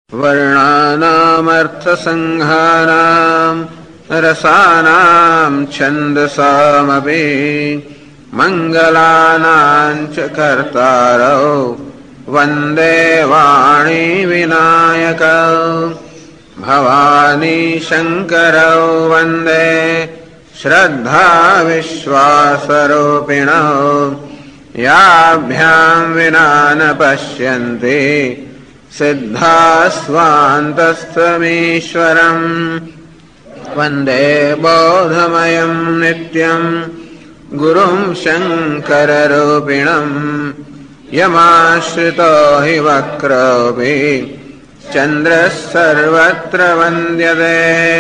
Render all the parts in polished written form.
वर्णानामर्थसङ्घानाम् रसानाम् छन्दसामपि मङ्गलानाम् च कर्तारौ वन्दे वाणी विनायकौ भवानी शङ्करौ वन्दे श्रद्धा विश्वासरूपिणौ याभ्याम् विना न पश्यन्ति सिद्धास्वान्तस्थमीश्वरम् वन्दे बोधमयम् नित्यम् गुरुम् शङ्कररूपिणम् यमाश्रितो हि वक्रोऽपि चन्द्रः सर्वत्र वन्द्यते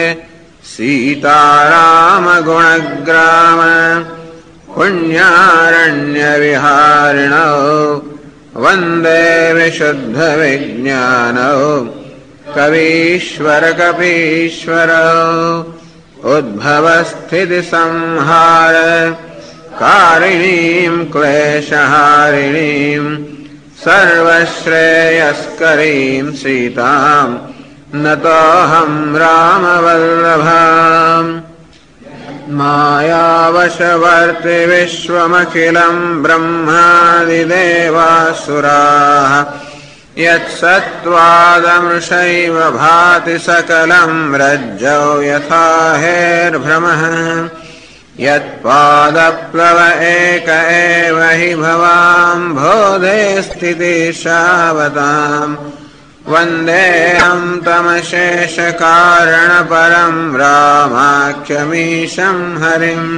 सीतारामगुणग्राम पुण्यारण्यविहारिणौ वन्दे विशुद्धविज्ञानौ कवीश्वरकपीश्वरौ उद्भवस्थितिसंहार कारिणीम् क्लेशहारिणीम् सर्वश्रेयस्करीम् सीताम् नतोऽहम् रामवल्लभाम् मायावशवर्ति विश्वमखिलम् ब्रह्मादिदेवासुराः यत्सत्त्वादमृषैव भाति सकलम् रज्जौ यथा हेर्भ्रमः यत्पादप्लव एक एव हि भवाम् बोधे स्थितिशावताम् वन्देऽहम् तमशेषकारणपरम् रामाख्यमीशम् हरिम्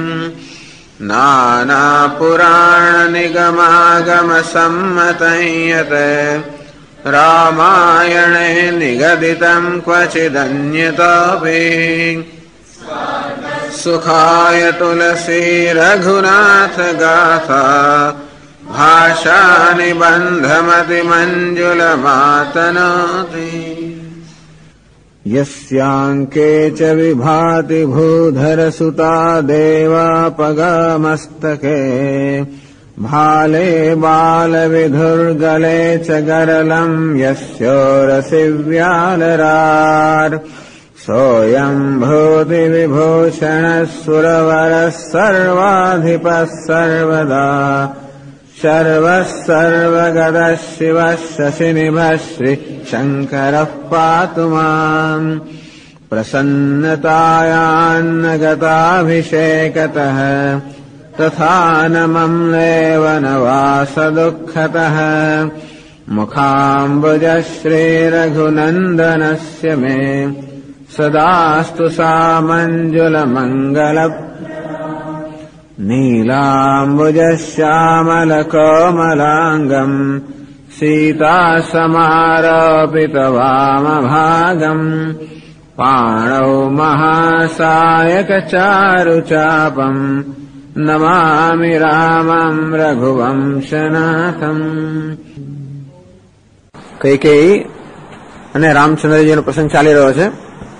नानापुराणनिगमागमसम्मतं यत् रामायणे निगदितम् क्वचिदन्यतोऽपि सुखाय तुलसी रघुनाथ गाथा भाषा निबन्धमतिमञ्जुलमातनोति यस्याङ्के च विभाति भूधरसुता देवापगमस्तके भाले बालविधुर्गले च गरलम् यस्योरसि व्यालरार् सोऽयम् भूतिविभूषणः सुरवरः सर्वाधिपः सर्वदा शर्वः सर्वगतः शिवः शशिनिभः श्रीशङ्करः पातु माम् प्रसन्नतायान्नगताभिषेकतः तथा न मम्लेव न वासदुःखतः मुखाम्बुजः श्रीरघुनन्दनस्य मे सदास्तु सामञ्जुलमङ्गल नीलाम्बुजश्यामलकोमलाङ्गम् सीतासमारोपितवामभागम् पाणौ महासायकचारुचापम् नमामि रामम् रघुवंशनाथम्। કૈકેયી અને રામચંદ્રજીનો પ્રસંગ ચાલી રહ્યો છે.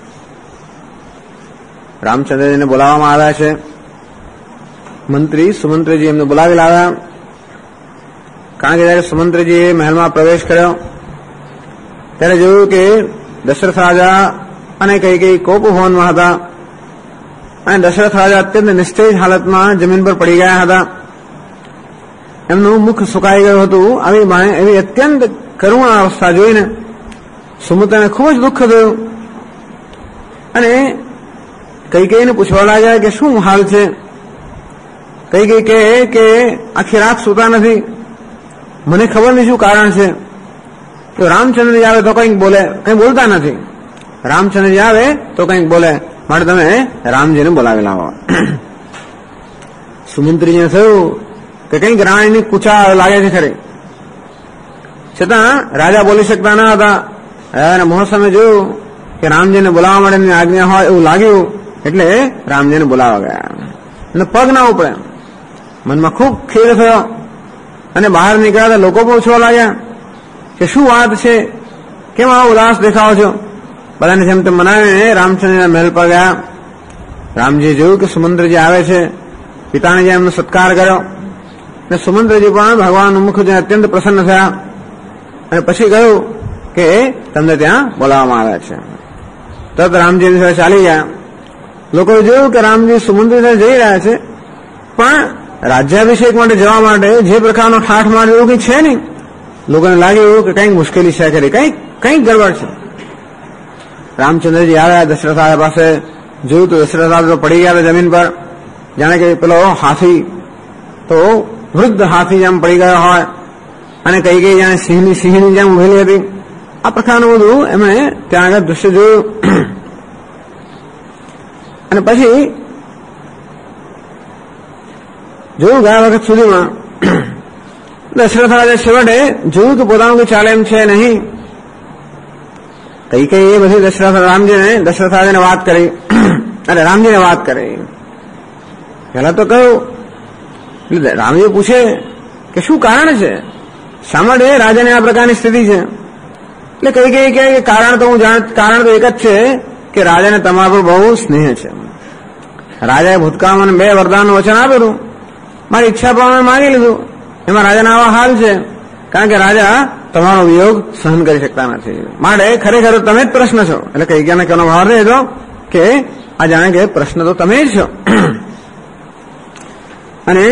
રામચંદ્રજીને બોલાવવામાં આવ્યા છે. મંત્રી સુમંત્રજી એમને બોલાવી લાવ્યા. કારણ કે જયારે સુમંત્રજીએ મહેલમાં પ્રવેશ કર્યો ત્યારે જોયું કે દશરથ રાજા અને કૈકેયી કોપભવનમાં હતા અને દશરથ રાજા અત્યંત નિસ્તેજ હાલતમાં જમીન પર પડી ગયા હતા. એમનું મુખ સુકાઈ ગયું હતું. એવી અત્યંત કરુણ અવસ્થા જોઈને સુમિત્રાને ખૂબ જ દુઃખ થયું અને કૈકેયીને પૂછવા લાગ્યા કે શું હાલ છે. કૈકેયી કહે કે આખી રાત સૂતા નથી, મને ખબર નહીં શું કારણ છે. તો રામચંદ્રજી આવે તો કંઈક બોલે, કંઈ બોલતા નથી. રામચંદ્રજી આવે તો કંઈક બોલે, માટે તમે રામજીને બોલાવી લાવો. સુમંત્રીજીને થયું કે કંઈક રાણીની કુચા લાગે છે ખરી, છતાં રાજા બોલી શકતા ન હતા. અને મોહસમે જોયું કે રામજીને બોલાવવા માટેની આજ્ઞા હોય એવું લાગ્યું એટલે રામજીને બોલાવવા ગયા અને પગ ના ઉપડે. મનમાં ખૂબ ખેદ થયો અને બહાર નીકળ્યા લોકો પૂછવા લાગ્યા કે શું વાત છે, કેમ આવો ઉદાસ દેખાવો છો. બધાને જેમ તેમ મનાવીને રામચંદ્રના મહેલ પર ગયા. રામજી જોયું કે સુમંત્રજી આવે છે. પિતાને જે એમનો સત્કાર કર્યો અને સુમંત્રજી પણ ભગવાનનું મુખ જોઈને અત્યંત પ્રસન્ન થયા અને પછી કહ્યું કે તમને ત્યાં બોલાવવામાં આવ્યા છે. તરત રામજી સાથે ચાલી ગયા. લોકોએ જોયું કે રામજી સુમંત્રી સાથે જઈ રહ્યા છે, પણ રાજ્યાભિષેક માટે જવા માટે જે પ્રકારનો ઠાઠ માર એવું કંઈ છે નહીં. લોકોને લાગ્યું કે કંઈક મુશ્કેલી છે, ખરી કંઈક ગડબડ છે. રામચંદ્રજી આવ્યા દશરથ રાજા પાસે. જોયું તો દશરથ રાજા તો પડી ગયા જમીન પર, જાણે કે પેલો હાથી, તો વૃદ્ધ હાથી જેમ પડી ગયો હોય, અને કઈ જાણે સિંહની જેમ ઉભેલી હતી. આ પ્રકારનું બધું એમણે ત્યાં આગળ દૃશ્ય જોયું. અને પછી જોયું ગયા વખત સુધીમાં દશરથ રાજા છેવટે જોયું કે પોતાનું કોઈ ચાલે એમ છે નહીં. કઈ એ બધી દશરથ રાજાને વાત કરી, અને રામજીને વાત કરી. પેલા તો કહ્યું, એટલે રામજી પૂછે કે શું કારણ છે, શા માટે રાજાને આ પ્રકારની સ્થિતિ છે? એટલે કઈ કે કારણ તો એક જ છે કે રાજાને તમારા પર બહુ સ્નેહ છે. રાજાએ ભૂતકાળમાં મને 2 વરદાનનું વચન આપેલું, મારી ઈચ્છા પ્રમાણે માંગી લીધું. એમાં રાજાના આવા હાલ છે, કારણ કે રાજા તમારો વિયોગ સહન કરી શકતા નથી. માટે ખરેખર તમે જ પ્રશ્ન છો. એટલે કઈ કહેવાનો ભાવ રહેતો કે આ જાણે કે પ્રશ્ન તો તમે જ છો. અને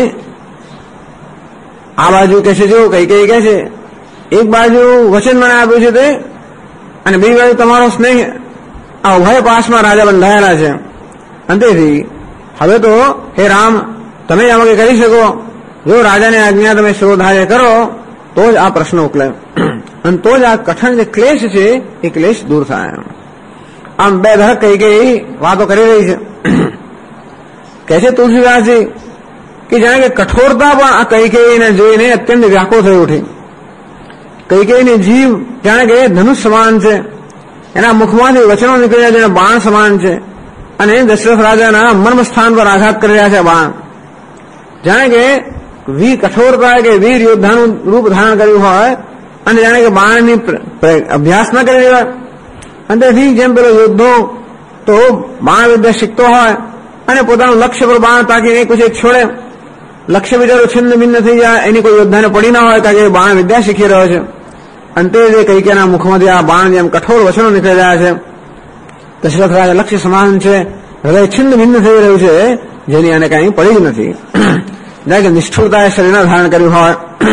આ બાજુ કે છે, જો કઈ કે છે, એક બાજુ વચન મને આપ્યું છે તે, અને બીજી બાજુ તમારો સ્નેહ, આ ઉભય પાસમાં રાજા બંધાયેલા છે. અને તેથી હવે તો હે રામ, તમે જ આમાં કરી શકો. જો રાજાની આજ્ઞા તમે શિરોધાર્ય કરો તો જ આ પ્રશ્ન ઉકેલે, અને તો જ આ કઠણ જે ક્લેશ છે એ ક્લેશ દૂર થાય. આમ 2 ધડક કઈ વાતો કરી રહી છે. કહે છે તુલસીદાસજી કે જાણે કે કઠોરતા પણ આ કૈકેયીને જોઈને અત્યંત વ્યાકુળ થઈ ઉઠી. કૈકેયીની જીભ જાણે કે ધનુષ સમાન છે, એના મુખમાંથી વચનો નીકળ્યા જેને બાણ સમાન છે, અને દશરથ રાજાના મર્મ સ્થાન પર આઘાત કરી રહ્યા છે બાણ. જાણે કે વીર કઠોરતા કે વીર યોદ્ધાનું રૂપ ધારણ કર્યું હોય, અને જાણે કે બાણની અભ્યાસ ન કરી દેવાય. અને તેથી જેમ પેલો યોદ્ધો તો બાણ વિદ્યા શીખતો હોય, અને પોતાનું લક્ષ્ય પર બાણ તાકીને એક છોડે, લક્ષ્ય બિચારો છિન્ન ભિન્ન થઈ જાય, એની કોઈ યોદ્ધાને પડી ના હોય, કારણ કે બાણ વિદ્યા શીખી રહ્યો છે. અને તે જે કૈકેયીના મુખમાંથી આ બાણ જેમ કઠોર વચનો નીકળી રહ્યા છે. દશરથ રાજા લક્ષ્ય સમાન છે, હૃદય છિન્ન ભિન્ન થઈ રહ્યું છે, જેની આને કઈ પડી જ નથી. જાણે કે નિષ્ઠુરતાએ શરીરને ધારણ કર્યું હોય.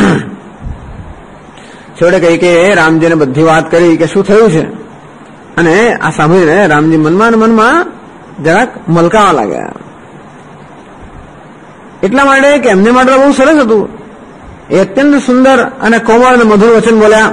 છેવટે કૈકેયીએ રામજીને બધી વાત કરી કે શું થયું છે. અને આ સાંભળીને રામજી મનમાં જરાક મલકાવા લાગ્યા. એટલા માટે કે એમને માટે બહુ સરસ હતું. એ અત્યંત સુંદર અને કોમળ અને મધુર વચન બોલ્યા.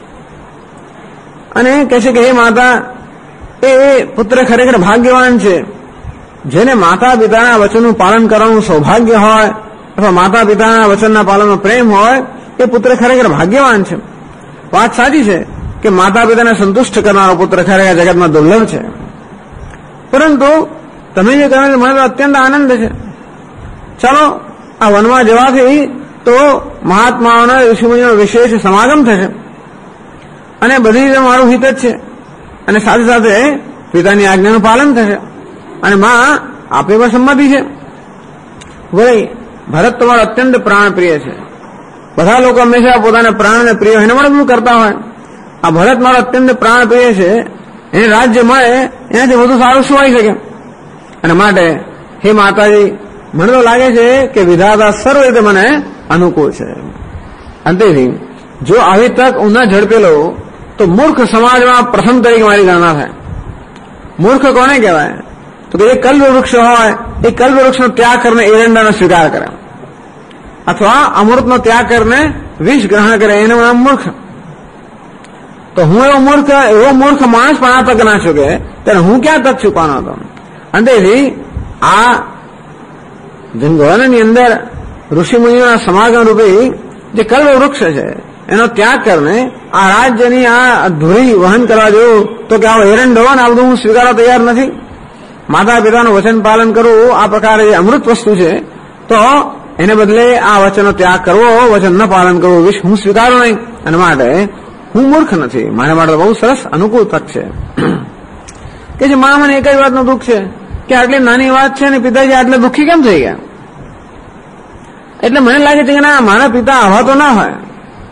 અને કહે છે કે હે માતા, એ પુત્ર ખરેખર ભાગ્યવાન છે, જેને માતા પિતાના વચનનું પાલન કરવાનું સૌભાગ્ય હોય, અથવા માતા પિતાના વચનના પાલનનો પ્રેમ હોય, એ પુત્ર ખરેખર ભાગ્યવાન છે. વાત સાચી છે કે માતા પિતાને સંતુષ્ટ કરનારો પુત્ર ખરેખર જગતમાં દુર્લભ છે. પરંતુ તમે જે કહ્યું મને તો અત્યંત આનંદ છે. ચાલો આ વનમાં જવાથી તો મહાત્માઓના ઋષિમુનિઓનો વિશેષ સમાગમ થશે, અને બધી રીતે મારું હિત જ છે, અને સાથે સાથે પિતાની આજ્ઞાનું પાલન થશે, અને માં આપણી પણ સંમતિ છે. વળી ભરત તમારો અત્યંત પ્રાણ પ્રિય છે. બધા લોકો હંમેશા પોતાના પ્રાણને પ્રિય એને મળે બધું કરતા હોય. આ ભરત મારો અત્યંત પ્રાણ પ્રિય છે, એને રાજ્ય મળે એનાથી વધુ સારું શું આવી શકે. અને માટે હે માતાજી, મને તો લાગે છે કે વિધાતા સર્વ રીતે મને અનુકૂળ છે. અંતેથી જો આવી તક હું ન ઝડપેલો તો મૂર્ખ સમાજમાં પ્રથમ તરીકે મારી ગણના થાય. મૂર્ખ કોને કહેવાય? તો કે જે કલ્પ વૃક્ષ હોય એ કલ્પ વૃક્ષનો ત્યાગ કરીને એરંડાનો સ્વીકાર કરે, અથવા અમૃતનો ત્યાગ કરીને વિષ ગ્રહણ કરે, એનું નામ મૂર્ખ. તો હું એવો મૂર્ખ માણસ પણ આ તક ના ચૂકે, ત્યારે હું ક્યાં તક ચૂકવાનો હતો. અંતેથી આ જનગણની અંદર ઋષિમુનિઓના સમાગમ રૂપી જે કલ્પ વૃક્ષ છે એનો ત્યાગ કરીને આ રાજ્યની આ ધૂરી વહન કરવા જેવું, તો કે આવો એરંડો ને આ બધું હું સ્વીકારવા તૈયાર નથી. માતા પિતાનું વચન પાલન કરવું આ પ્રકારે જે અમૃત વસ્તુ છે, તો એને બદલે આ વચનનો ત્યાગ કરવો, વચન ન પાલન કરવું, વિષ હું સ્વીકારું નહીં. અને માટે હું મૂર્ખ નથી. મારા માટે બહુ સરસ અનુકૂળ તક છે કે જે મા મને એક જ વાતનું દુઃખ છે કે આટલી નાની વાત છે ને પિતાજી આટલે દુઃખી કેમ થઈ ગયા. એટલે મને લાગે છે કે ના, મારા પિતા આવા તો ના હોય.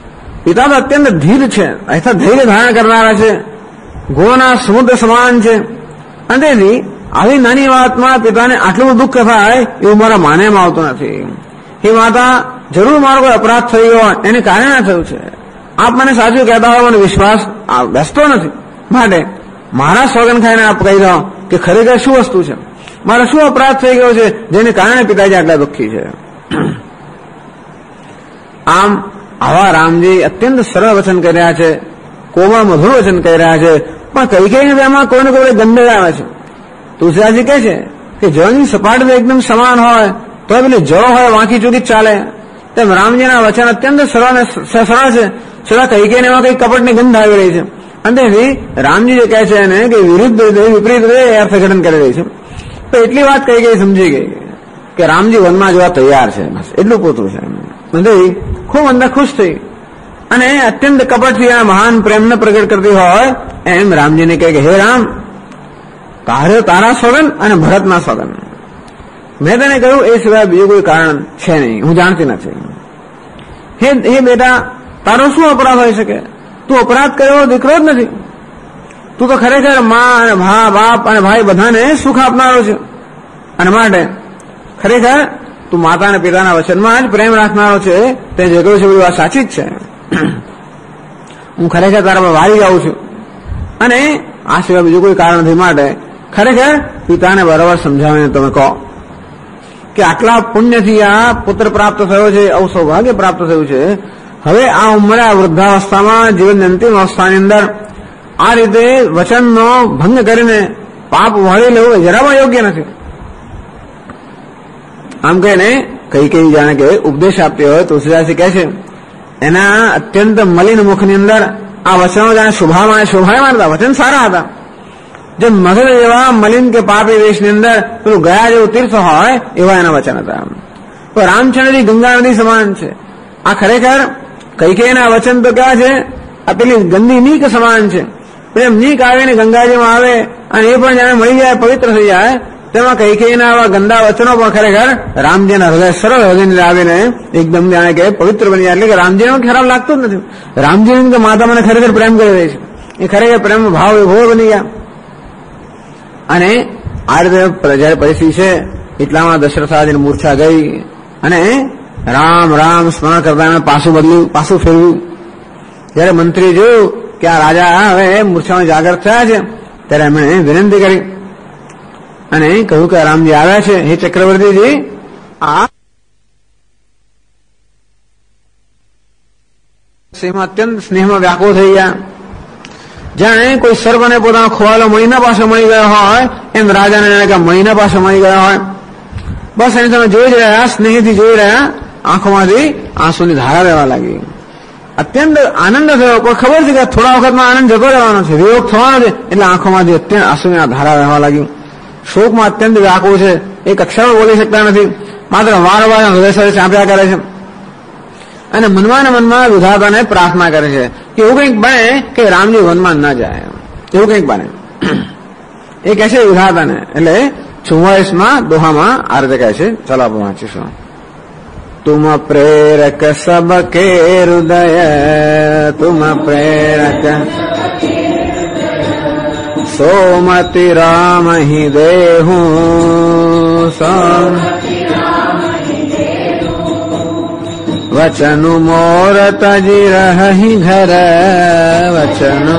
પિતા તો અત્યંત ધીર છે, ऐसा ધૈર્ય ધારણ કરનારા છે, ગુણોના સમુદ્ર સમાન છે. અને તેથી આવી નાની વાતમાં પિતાને આટલું બધું દુઃખ થાય એવું મારા માનેમાં આવતું નથી. હે માતા, જરૂર મારો કોઈ અપરાધ થઈ ગયો એને કારણે થયું છે. આપ મને સાચું કહેતા હોય, મને વિશ્વાસ બેસતો નથી. માટે મારા સોગન ખાઈને આપ કહી દો કે ખરેખર શું વસ્તુ છે, મારો શું અપરાધ થઈ ગયો છે જેને કારણે પિતાજી આટલા દુઃખી છે. આમ આવા રામજી અત્યંત સરળ વચન કહી રહ્યા છે, કોમળ મધુર વચન કહી રહ્યા છે, પણ કઈ કઈને એમાં કોઈને કોઈ ગંધ આવે છે. તુલસીદાસજી કહે છે કે જળની સપાટી એકદમ સમાન હોય તો પેલી જળ હોય વાંકી ચૂકી ચાલે, તેમ રામજીના વચન અત્યંત સરળ છે, છતાં કઈ કઈને એમાં કઈ કપટની ગંધ આવી રહી છે. અને તેથી રામજી જે કહે છે એને કે વિરુદ્ધ વિપરીત અર્થઘટન કરી રહી છે. તો એટલી વાત કઈ ગઈ સમજી ગઈ કે રામજી વનમાં જવા તૈયાર છે, બસ એટલું પૂછવું છે. ખૂબ અંદર ખુશ થઈ અને અત્યંત કપટથી આ મહાન પ્રેમને પ્રગટ કરતી હોય એમ રામજીને કહે કે હે રામ, તારા સોગન અને ભરતના સોગન, મેં તને કહ્યું એ સિવાય બીજું કોઈ કારણ છે નહીં, હું જાણતી નથી. હે બેટા, તારો શું અપરાધ હોઈ શકે? તું અપરાધ કર્યો દીકરો જ નથી. તું તો ખરેખર મા અને બાપ અને ભાઈ બધાને સુખ આપનારો છે. અને માટે ખરેખર તું માતા અને પિતાના વચનમાં જ પ્રેમ રાખનારો છે. તે જે કહ્યું છે બધી વાત સાચી જ છે. હું ખરેખર તારા પર વારી જાઉં છું અને આ સિવાય બીજું કોઈ કારણ નથી. માટે ખરેખર પિતાને બરાબર સમજાવીને તમે કહો કે આટલા પુણ્યથી આ પુત્ર પ્રાપ્ત થયો છે, આવું સૌભાગ્ય પ્રાપ્ત થયું છે. હવે આ ઉંમરે આ વૃદ્ધાવસ્થામાં જીવનની અંતિમ અવસ્થાની અંદર આ રીતે વચનનો ભંગ કરીને પાપ વળી લેવું જરા પણ યોગ્ય નથી. આમ કહીને કઈ જાણે કે ઉપદેશ આપતી હોય તુલસીદાસજી કહે છે એના અત્યંત મલિન મુખની અંદર આ વચનો જાણે શોભાયમાન હતા, વચન સારા હતા. જે મગજ એવા મલિન કે પાપી વેશની અંદર પેલું ગયા જેવું તીર્થ હોય એવા એના વચન હતા. તો રામચંદ્રજી ગંગા નદી સમાન છે. આ ખરેખર કઈકેયના વચન તો ક્યાં છે, આ પેલી ગંદી નીક સમાન છે. એમ નીક આવીને ગંગાજીમાં આવે અને એ પણ જાણે મળી જાય, પવિત્ર થઈ જાય. તેમાં કઈકેયના આવા ગંદા વચનો પણ ખરેખર રામજીના હૃદય સરળ હૃદયને આવીને એકદમ જાણે કે પવિત્ર બની જાય. એટલે કે રામજીને ખરાબ લાગતું જ નથી. રામજી કે માતા મને ખરેખર પ્રેમ કરી રહી છે, એ ખરેખર પ્રેમ ભાવ વિભોર બની ગયા. અને આ રીતે જયારે પરિસ્થિતિ છે એટલામાં દશરથાજીની મૂર્છા ગઈ અને રામ રામ સ્મરણ કરતા પાછું બદલ્યું, પાછું ફેરવ્યું. જયારે મંત્રી જોયું કે આ રાજા હવે મૂર્છામાં જાગૃત થયા છે ત્યારે એમણે વિનંતી કરી અને કહ્યું કે રામજી આવ્યા છે. હે ચક્રવર્તીજી, આ અત્યંત સ્નેહમાં વ્યાકુળ થઈ ગયા. જાણે કોઈ સર્વને પોતાનો ખોવાલો મણીના પાસે મળી ગયો હોય એમ રાજાને જાણે કે મણીના પાસે મળી ગયો હોય. બસ એને તમે જોઈ જ રહ્યા, સ્નેહથી જોઈ રહ્યા, આંખોમાંથી આંસુની ધારા રહેવા લાગી. અત્યંત આનંદ થયો. કોઈ ખબર છે કે થોડા વખતમાં આનંદ જતો રહેવાનો છે, વિયોગ થવાનો છે, એટલે આંખોમાંથી અત્યંત આંસુની ધારા રહેવા લાગી. શોકમાં અત્યંત વ્યાકુળ છે, એક અક્ષર બોલી શકતા નથી, માત્ર વારંવાર હૃદય સાથે ચાંપ્યા કરે છે અને મનમાં ને મનમાં વિધાતાને પ્રાર્થના કરે છે કે એવું કંઈક બને કે રામજી વનમાં ન જાય, એવું કંઈક બને. એ કહે છે વિધાતાને. એટલે 44માં દોહામાં આ રીતે કહે છે. ચાલો આપણે વાંચીશું. તુમ પ્રેરક સબકે હૃદય, તુમ પ્રેરક સોમતિ રામ હિ દેહું, વચનુ મોર તજી રહી ઘર, વચનુ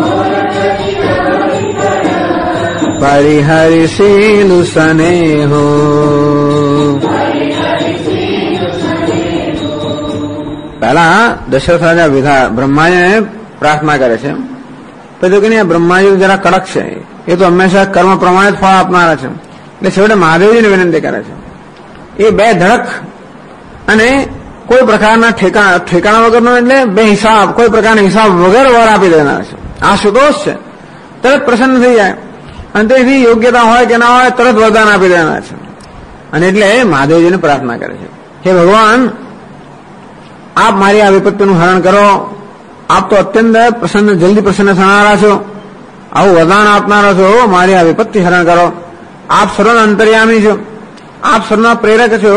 પરિહરિ શીલુ સ્નેહો. પહેલા દશરથ રાજા બ્રહ્માજીને પ્રાર્થના કરે છે. પછી કે બ્રહ્માજી જરા કડક છે, એ તો હંમેશા કર્મ પ્રમાણે જ ફળ આપનારા છે. એટલે છેવટે મહાદેવજીને વિનંતી કરે છે. એ બે ધડક અને કોઈ પ્રકારના ઠેકાણા વગરનો, એટલે બે હિસાબ, કોઈ પ્રકારના હિસાબ વગર વર આપી દેનાર છે. આ સુદોષ છે, તરત પ્રસન્ન થઈ જાય અને તેથી યોગ્યતા હોય કે ના હોય તરત વરદાન આપી દેનાર છે. અને એટલે મહાદેવજીને પ્રાર્થના કરે છે, હે ભગવાન, આપ મારી આ વિપત્તિનું હરણ કરો. આપ તો અત્યંત પ્રસન્ન, જલ્દી પ્રસન્ન થનારા છો, આવું વરદાન આપનારા છો. મારી આ વિપત્તિ હરણ કરો. આપ સર્વના અંતર્યામી છો, આપ સર્વના પ્રેરક છો.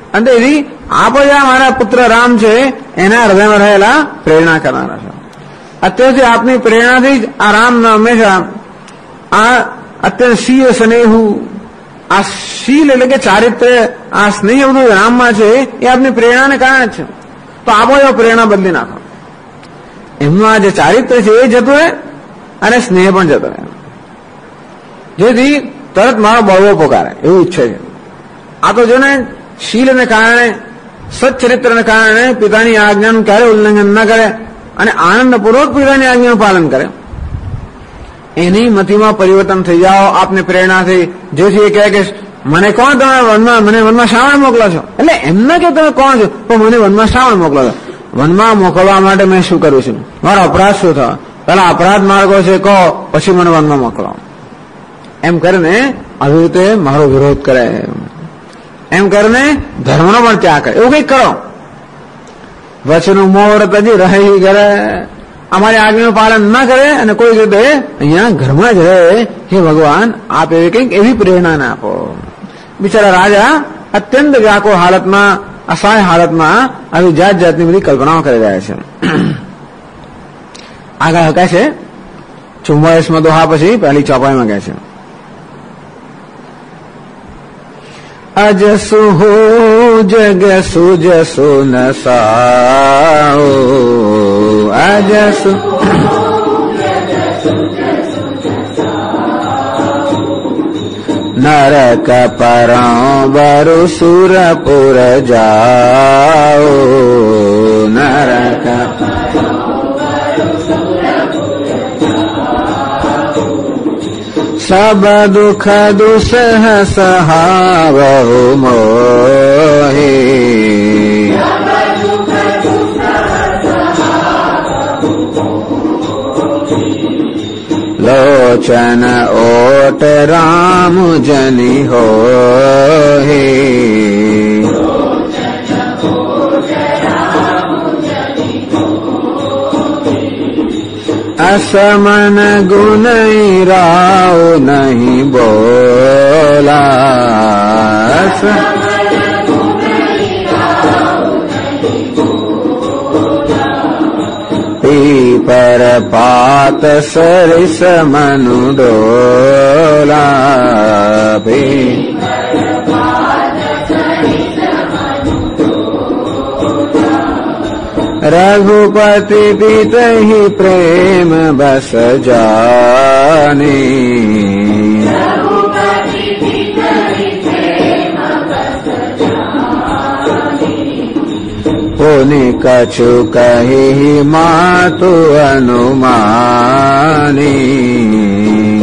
અને તેથી આપ જ આ મારા પુત્ર રામ છે એના હૃદયમાં રહેલા પ્રેરણા કરનારા છે. અત્યારથી આપની પ્રેરણાથી જ આ રામના હંમેશા આ અત્યંત શીલ સ્નેહુ, આ શીલ એટલે કે ચારિત્ર્ય, આ સ્નેહ બધું રામમાં છે એ આપની પ્રેરણાને કારણે જ છે. તો આપો એવો પ્રેરણા બદલી નાખો. એમનું આ જે ચારિત્ર્ય છે એ જતું રહે અને સ્નેહ પણ જતો રહે, જેથી તરત મારો બળવો પોકારે એવું ઈચ્છે છે. આ તો જો ને શીલને કારણે, સચ્ચરિત્રને કારણે પિતાની આજ્ઞાનું ક્યારે ઉલ્લંઘન ન કરે અને આનંદપૂર્વક પિતાની આજ્ઞાનું પાલન કરે. એની મતિમાં પરિવર્તન થઈ જાઓ આપને પ્રેરણાથી, જેથી એ કહે કે મને કોણ તમે વનમાં, મને વનમાં શા માટે મોકલો છો? એટલે એમને કે તમે કોણ છો, પણ મને વનમાં શા માટે મોકલો છો? વનમાં મોકલવા માટે મેં શું કર્યું છે? મારો અપરાધ શું થયો? પેલા અપરાધ માર્ગો છે કહો, પછી મને વનમાં મોકલો. એમ કરીને આવી રીતે મારો વિરોધ કરે, એમ કરીને ધર્મનો પણ ત્યાગ કરે, એવું કંઈક કરો. વચનું મુહૂર્ત હજી રહી કરે, અમારી આજ્ઞાનું પાલન ના કરે અને કોઈ રીતે અહીંયા ઘરમાં જ રહે. હે ભગવાન, આપ એવી કંઈક એવી પ્રેરણા ના આપો. બિચારા રાજા અત્યંત વ્યાકુળ હાલતમાં, અસહાય હાલતમાં આવી જાત જાતની બધી કલ્પનાઓ કરી રહ્યા છે. આગળ કહે છે 44માં દોહા પછી પહેલી ચોપાઈમાં કહે છે, અજસુ હો જગ સુજસુ નસાઓ, અજસુ નરક પરંબરુ સુરપુર જાઓ, નરક સબ દુઃખ દુસહ સહાવહુ મોહે, લોચન ઓટ રામ જની હોહે, असमन गुण राव नहीं बोला, पीपर पात सरिस मनु डोला, रघुपति पितहि प्रेम बस जाने, पुनि कछु कहि मातु अनुमानी,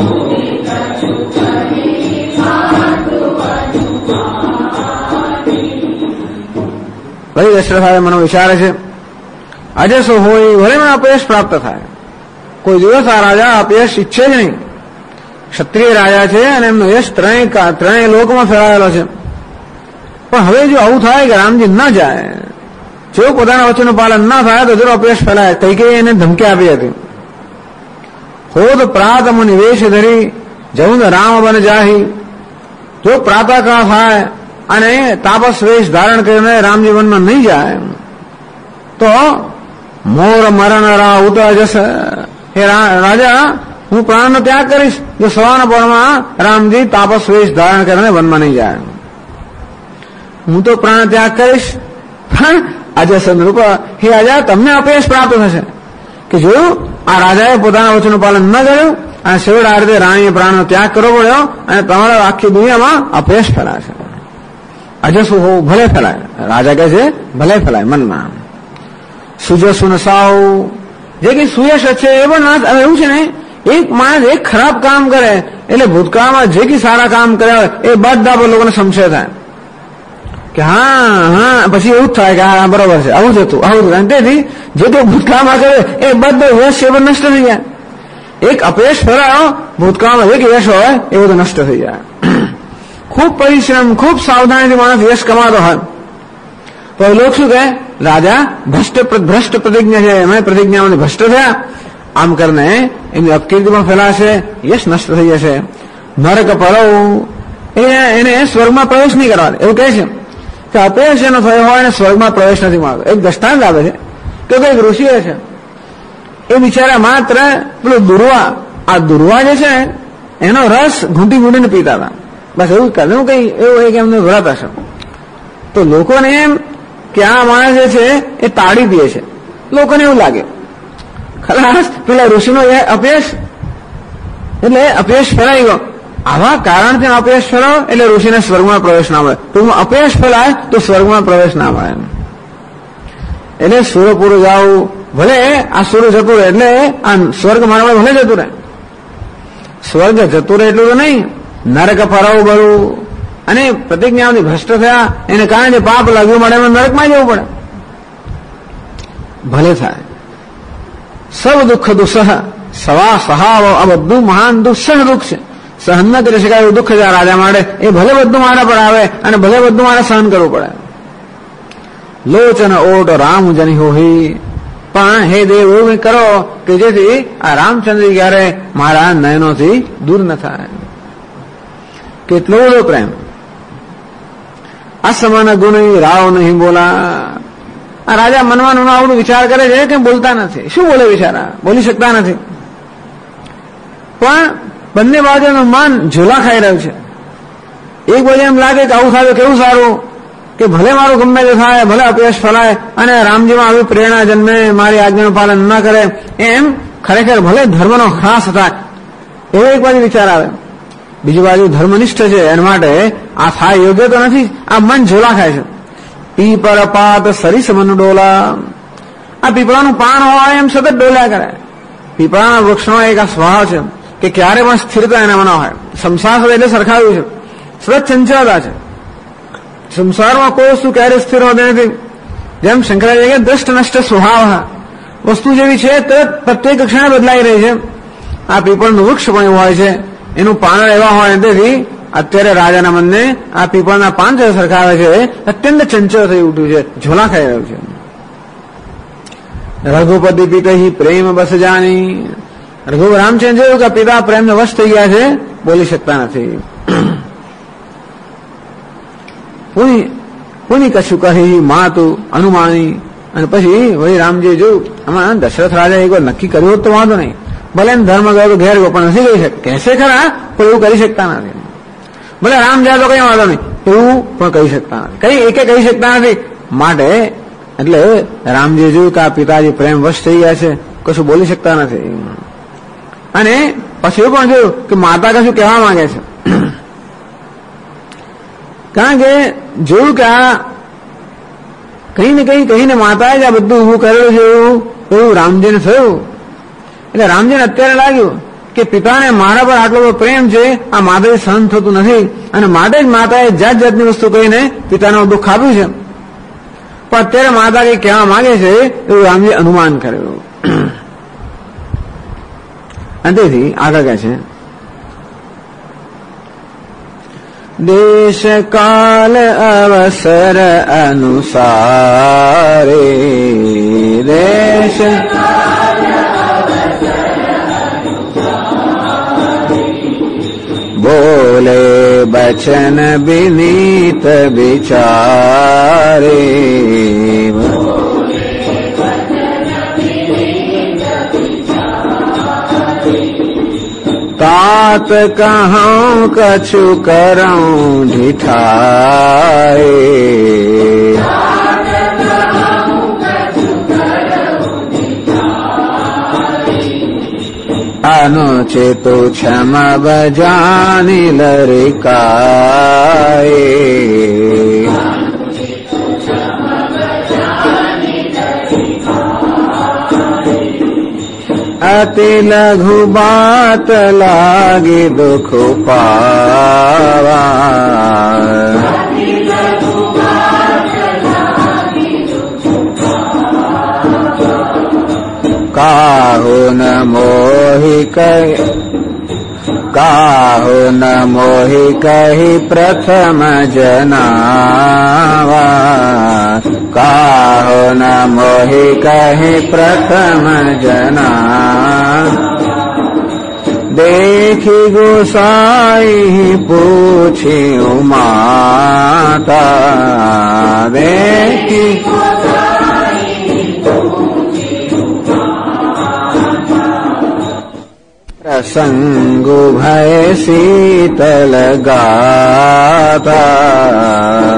ભાઈ દશરથ મને વિચારે છે અજસો હોય ભલે મને અપયશ પ્રાપ્ત થાય, કોઈ દિવસ આ રાજા અપયશ ઈચ્છે જ નહીં. ક્ષત્રિય રાજા છે અને એમનો યશ ત્રણેય લોકમાં ફેલાયેલો છે. પણ હવે જો આવું થાય કે રામજી ન જાય, જો પોતાના વચનનું પાલન ન થાય તો જરૂર અપયશ ફેલાય. કૈકેયી એને ધમકી આપી હતી, હોદ પ્રાત મુ નિવેશ ધરી જવું રામ બન જાહી. જો પ્રાતઃકાળ થાય અને તાપસ વેશ ધારણ કરીને રામજી વનમાં નહીં જાય તો મોર મરણ રા ઉતા જશે. હે રાજા, હું પ્રાણનો ત્યાગ કરીશ જો સવારના પરમાં રામજી તાપસ વેશ ધારણ કરીને વનમાં નહીં જાય. હું તો પ્રાણ ત્યાગ કરીશ, પણ આજે સંદરૂપ હે રાજા તમને અપયશ પ્રાપ્ત થશે. કે જોયું આ રાજાએ પોતાના વચનનું પાલન ન કર્યું અને છેવટે આ રીતે રાણીએ પ્રાણનો ત્યાગ કરવો પડ્યો અને તમારા આખી દુનિયામાં અપયશ ફેલાશે. અજસુ હોવું ભલે ફેલાય, રાજા કહે છે ભલે ફેલાય મનમાં. સુજસુ નસાવ, જે કઈ સુયશ છે એ પણ ના. હવે એવું છે ને, એક માણસ એક ખરાબ કામ કરે એટલે ભૂતકાળમાં જે કઈ સારા કામ કર્યા હોય એ બધા પર લોકોને સંશય થાય કે હા પછી એવું જ થાય કે હા બરોબર છે, આવું જ હતું, આવું જ હતું. તેથી જે તે ભૂતકાળમાં કરે એ બધો યશ એ બધું નષ્ટ થઈ જાય. એક અપયશ ફેરાયો, ભૂતકાળમાં એક યશ હોય એ બધું નષ્ટ થઈ જાય. ખૂબ પરિશ્રમ, ખૂબ સાવધાનીથી માણસ યશ કમાતો હોય તો લોક શું કહે, રાજા ભ્રષ્ટ પ્રતિજ્ઞા છે, એમાં પ્રતિજ્ઞાઓને ભ્રષ્ટ થયા. આમ કરીને એમની અપકીર્તિ પણ ફેલાશે, યશ નષ્ટ થઈ જશે. નરક પરવ, એને સ્વર્ગમાં પ્રવેશ નહીં કરવા દે. એવું કહે છે કે અપયશ એનો થયો હોય અને સ્વર્ગમાં પ્રવેશ નથી મળતો. એક દ્રષ્ટાંત આવે છે કે કઈક ઋષિઓ છે, એ બિચારા માત્ર પેલું દુર્વા, આ દુર્વા જે છે એનો રસ ઘૂંટી ઘૂંટીને પીતા હતા. બસ એવું કર્યું કઈ એવું એક એમનું વ્રત હશે. તો લોકોને એમ કે આ માણસ જે છે એ તાળી પીએ છે, લોકોને એવું લાગે. ખલાસ પેલા ઋષિનો એ અપયશ, એટલે અપયશ ફેલાઈ ગયો. આવા કારણથી અપયશ ફેલાવો એટલે ઋષિને સ્વર્ગમાં પ્રવેશ ના મળે. તો અપયશ ફેલાય તો સ્વર્ગમાં પ્રવેશ ના મળે. એટલે સૂર્યપુર જાવું, ભલે આ સૂર્ય જતું રહે એટલે આ સ્વર્ગ મારવા ભલે જતું રહે, સ્વર્ગ જતું રહે એટલું તો નહીં, નરક ફરવું બળવું અને પ્રતિજ્ઞાઓથી ભ્રષ્ટ થયા એને કારણે જે પાપ લાગ્યું મળે એમાં નરકમાં જવું પડે. ભલે થાય. સબ દુઃખ દુઃસહ સવા સહાવ, આ બધું મહાન દુઃખ સહ દુઃખ છે. સહન ન કરી શકાય એવું દુઃખ છે રાજા માટે. એ ભલે બધું મારા પર આવે અને ભલે બધું મારે સહન કરવું પડે. લોચન ઓટ રામ જની હોહી, પણ હે દેવ એવું કરો કે જેથી આ રામચંદ્ર ક્યારે મારા નયનોથી દૂર ન થાય. કેટલો બધો પ્રેમ. આ સમાન ગુણ રાવ નહીં બોલા. આ રાજા મનમાં આવડું વિચાર કરે છે કે બોલતા નથી. શું બોલે બિચારા? બોલી શકતા નથી. પણ બંને બાજુનું મન ઝોલા ખાઈ રહ્યું છે. એક બાજુ એમ લાગે કે આવું થાય કેવું સારું, કે ભલે મારું ગમે તે થાય, ભલે અપયશ ફલાય અને રામજીમાં આવી પ્રેરણા જન્મે, મારી આજ્ઞાનું પાલન ન કરે, એમ ખરેખર ભલે ધર્મનો ખાસ થાય એવો એક બાજુ વિચાર આવે. બીજી બાજુ ધર્મનિષ્ઠ છે એના માટે આ થાય યોગ્ય તો નથી. આ મન ઝોલા ખાય છે. પીપર પાત સરીસ મન ડોલા. આ પીપળાનું પાન હોય એમ સતત ડોલ્યા કરે. પીપળાના વૃક્ષનો એક આ સ્વભાવ છે કે ક્યારે પણ સ્થિરતા એનામાં ન હોય. સંસાર એટલે સરખાવ્યું છે, સતત ચંચળતા છે. સંસારમાં કોઈ વસ્તુ ક્યારે સ્થિર હોતી નથી. જેમ શંકરાચાર્ય દ્રષ્ટ નષ્ટ સ્વભાવ, વસ્તુ જેવી છે તરત પ્રત્યેક ક્ષણે બદલાઈ રહી છે. આ પીપળનું વૃક્ષ પણ એવું હોય છે, એનું પાન એવા હોય. તેથી અત્યારે રાજાના મનને આ પીપળના પાન જે સરખાવે છે અત્યંત ચંચળ થઈ ઉઠ્યું છે, ઝોલા ખાઈ રહ્યું છે. રઘુપતિ પિતહી પ્રેમ બસ જાની. રઘુ રામચંદ્ર જોયું કે પિતા પ્રેમને વશ થઈ ગયા છે, બોલી શકતા નથી. પુની કશું કહી માતું અનુમાની. અને પછી વળી રામજી જોયું આમાં દશરથ રાજા એક વાર નક્કી કર્યું તો વાંધો નહીં, ભલે ધર્મ ગયો તો ઘેર ગયો પણ નથી કહી શકે, કહેશે ખરા પણ એવું કરી શકતા નથી. ભલે રામ જાય તો કઈ વાંધો નહીં, એવું પણ કહી શકતા નથી, કઈ એકે કહી શકતા નથી. માટે એટલે રામજી જોયું કે આ પિતાજી પ્રેમ વશ થઈ ગયા છે, કશું બોલી શકતા નથી. અને પછી એવું પણ જોયું કે માતા કશું કહેવા માંગે છે. કારણ કે જોયું કે આ કઈ ને કઈ કહીને માતાએ જ આ બધું ઉભું કરેલું છે એવું રામજીને થયું. એટલે રામજીને અત્યારે લાગ્યું કે પિતાને મારા પર આટલો બધો પ્રેમ છે, આ માતાએ સહન થતું નથી અને માટે જ માતાએ જાત જાતની વસ્તુ કહીને પિતાનું દુઃખ આપ્યું છે. પણ અત્યારે માતા કઈ કહેવા માંગે છે એવું રામજી અનુમાન કર્યું. અને તેથી આગળ કહે છે દેશ કાલ અવસર અનુસારે. દેશ બોલે બચન વિનીત વિચારે. तात कहूँ कछु करऊँ ढिठाए. अनुचितो क्षम बजानी लरिकाए. अति लघु बात लागे दुख पावा. काहू न मोहि कही प्रथम जनावा. काहू न मोहि कही प्रथम जना. देखी गोसाई पूछ्યું माता, देखी प्रसंग भय शीतल गाता,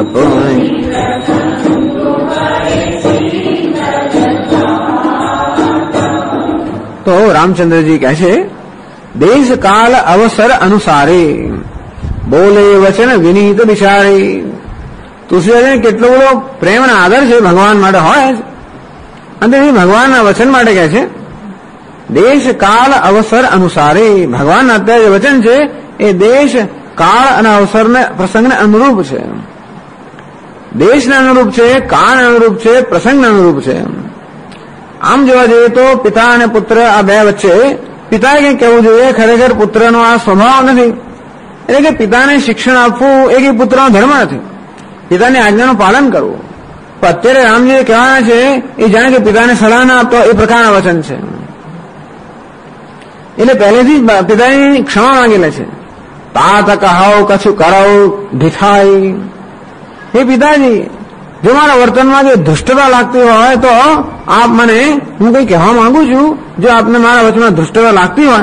તો રામચંદ્રજી કહે છે દેશ કાલ અવસર અનુસારે બોલે વચન વિનીત બિચારી. તુલસીદાસને કેટલો બધો પ્રેમ અને આદર છે ભગવાન માટે હોય અને તે ભગવાનના વચન માટે કહે છે દેશ કાળ અવસર અનુસારે. ભગવાનના અત્યારે જે વચન છે એ દેશ કાળ અને અવસરને પ્રસંગને અનુરૂપ છે. દેશને અનુરૂપ છે, કાળને અનુરૂપ છે, પ્રસંગને અનુરૂપ છે. આમ જોવા જઈએ તો પિતા અને પુત્ર આ બે વચ્ચે પિતાએ કંઈક કહેવું જોઈએ, ખરેખર પુત્રનો આ સ્વભાવ નથી. એટલે કે પિતાને શિક્ષણ આપવું એ કે પુત્રનો ધર્મ નથી, પિતાની આજ્ઞાનું પાલન કરવું. પણ અત્યારે રામજી કહેવાના છે એ જાણે કે પિતાને સલાહ ના આપતો એ પ્રકારના વચન છે. એટલે પહેલેથી જ પિતાની ક્ષમા માંગી લે છે. તાત કહાવ કછું કરાવ ઢીઠાઈ. હે પિતાજી, જો મારા વર્તનમાં જે ધૃષ્ટતા લાગતી હોય તો આપ મને, હું કઈ કહેવા માંગુ છું, જો આપને મારા વચનમાં ધૃષ્ટતા લાગતી હોય,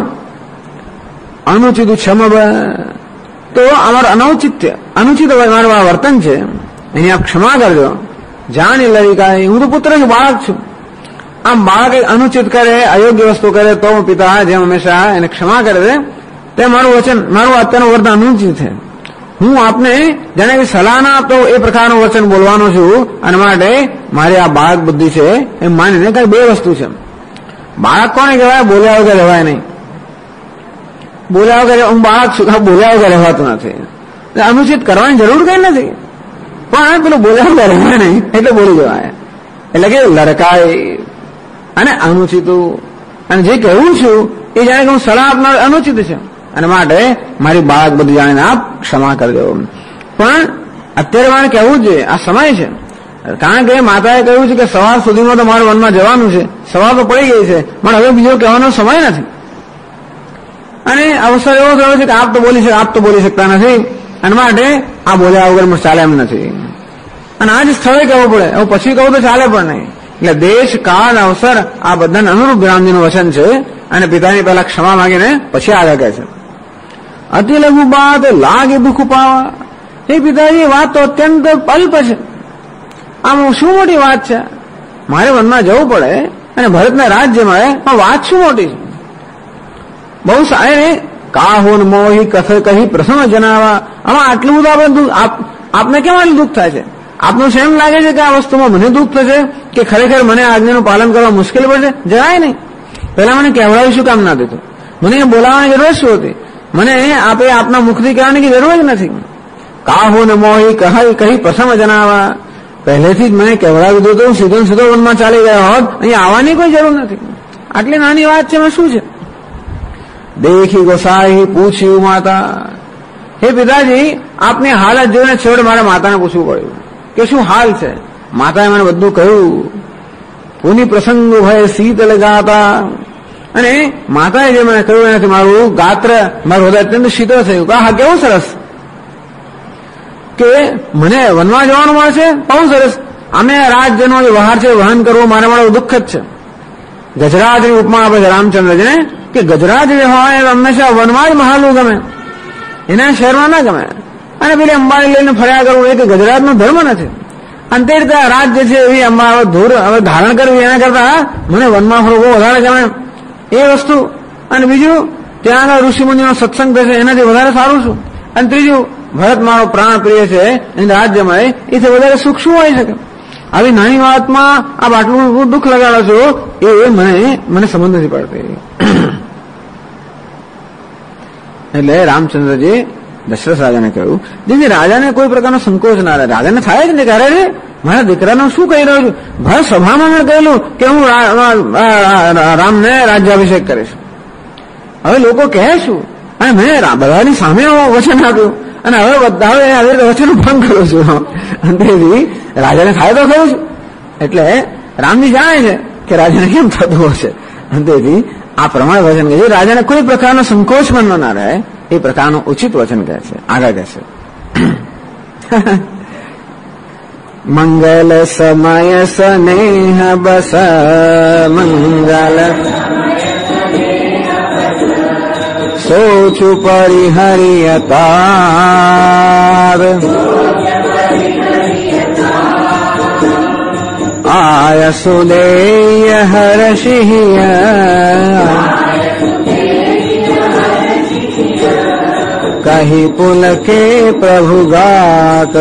અનુચિત ક્ષમ, તો અમારું અનુચિત મારું આ વર્તન છે એની આપ ક્ષમા કરજો. જાણી લરિકાઈ, હું તો પુત્ર છું, બાળક છું. આમ બાળક અનુચિત કરે, અયોગ્ય વસ્તુ કરે તો પિતા જેમ હંમેશા એને ક્ષમા કરે છે, તે મારું વચન, મારું અત્યારનું વર્તન અનુચિત છે. હું આપને જાણે કે સલાહ ના આપતો એ પ્રકારનું વચન બોલવાનો છું, અને માટે મારી આ બાળક બુદ્ધિ છે એમ માનીને કઈ બે વસ્તુ છે. બાળક કોને કહેવાય? બોલ્યા વગર રહેવાય નહીં. બોલ્યા વગર હું બાળક છું, બોલ્યા વગર રહેવાતું નથી. અનુચિત કરવાની જરૂર કઈ નથી, પણ પેલું બોલ્યા વગર રહેવાય નહીં એટલે બોલી જવાય. એટલે કે લડકાય અને અનુચિતું, અને જે કહેવું છું એ જાણે કે હું સલાહ આપનાર અનુચિત છે, અને માટે મારી બાળક બધી જાણીને આપ ક્ષમા કરજો. પણ અત્યારે મારે કહેવું જ જોઈએ, આ સમય છે. કારણ કે માતાએ કહ્યું છે કે સવાર સુધીમાં તો મારે વનમાં જવાનું છે, સવાર તો પડી ગઈ છે, પણ હવે બીજો કહેવાનો સમય નથી. અને અવસર એવો થયો છે કે આપ તો બોલી શકતા નથી, અને માટે આ બોલ્યા વગર ચાલે એમ નથી. અને આ જ સ્થળે કહેવું પડે, હવે પછી કહું તો ચાલે પણ નહીં. એટલે દેશ, કાળ, અવસર આ બધાને અનુરૂપ રામજીનું વચન છે, અને પિતાની પહેલા ક્ષમા માંગીને પછી આગળ કહે છે. અતિ લઘુ બાત લાગે દુઃખ પાવા. એ પિતાજી, વાત તો અત્યંત અલ્પ છે, આમ શું મોટી વાત છે? મારે વનમાં જવું પડે અને ભરતના રાજ્ય મળે, પણ વાત શું મોટી છે? બહુ સારી કાહોન મોહી કથે કહી પ્રસંગ જણાવવા. આમાં આટલું બધું આપને કેમ આટલું દુઃખ થાય છે? આપનું એમ લાગે છે કે આ વસ્તુમાં મને દુઃખ થશે, કે ખરેખર મને આજ્ઞાનું પાલન કરવા મુશ્કેલ પડશે? જરાય નહીં. પહેલા મને કહેવડાવી શું કામ ના દીધું? મને બોલાવવાની જરૂર શું હતી? મને આપે આપના મુખથી કહેવાની જરૂર જ નથી. કાહો ને મોહી કહી પ્રસંગ જણાવવા. પહેલેથી જ મને કહેવડાવી દીધું તો હું સીધો વનમાં ચાલી ગયો હોત, અહીંયા આવવાની કોઈ જરૂર નથી. આટલી નાની વાત છે, એમાં શું છે? દેખી ગોસાઈ પૂછ્યું માતા. હે પિતાજી, આપની હાલત જોઈને છેવટે મારે માતાને પૂછવું પડ્યું કે શું હાલ છે. માતાએ મને બધું કહ્યું. પુની પ્રસંગ ભય શીતલ ગાતા. અને માતાએ જે મને કહ્યું એનાથી મારું ગાત્ર, મારું હૃદય અત્યંત શીતળ થયું. હા, કેવું સરસ કે મને વનમાં જવાનું મળે છે, બહુ સરસ. અમે રાજ્યનો જે વહાર છે વહન કરવું મારા માટે દુઃખ જ છે. ગજરાજની ઉપમા આપે છે રામચંદ્રજીને કે ગજરાજ જે હોય એ હંમેશા વનમાં જ મહાલું ગમે, એના શહેરમાં ના ગમે. અને પેલી અંબાને લઈને ફર્યા કરવું એ કે ગજરાજનો ધર્મ નથી. અને તે રીતે રાજ્ય છે એવી અંબા હવે ધારણ કરવી એના કરતા મને વનમાં ફરવું વધારે ગમે એ વસ્તુ. અને બીજું, ત્યાં આગળ ઋષિમુનિનો સત્સંગ થશે એનાથી વધારે સારું છું. અને ત્રીજું, ભરત મારો પ્રાણ પ્રિય છે, એને રાજ્યમાં એથી વધારે સુખ શું હોઈ શકે? આવી નાની વાતમાં આપ આટલું દુઃખ લગાડો છો એ મને સમજ નથી પડતી. એટલે રામચંદ્રજી દશરથ રાજાને કહ્યું, જેથી રાજાને કોઈ પ્રકારનો સંકોચ ના રહે. રાજાને થાય જ ને કે અરે મારા દીકરાનું શું કહી રહ્યો છું? ભરત સભામાં મેં કહેલું કે હું રામને રાજ્યાભિષેક કરીશ. હવે લોકો કહે શું? અને મેં બધાની સામે વચન આપ્યું, અને હવે આવી રીતે વચન ભંગ કરું છું. અંતેથી રાજાને થાય તો ખરું છું. એટલે રામજી જાણે છે કે રાજાને કેમ થતું હશે. અંતેથી આ પ્રમાણે વચન કહે છે. રાજાને કોઈ પ્રકારનો સંકોચ મનમાં ના રહે એ પ્રકારનું ઉચિત વચન કહે છે. આગળ કહે છે મંગલ સમય સ્નેહ બસ મંગલ સોચુ પરિહરિયતાર આય સુદેય હર્ષિય કહી પુલકે પ્રભુ ગાત.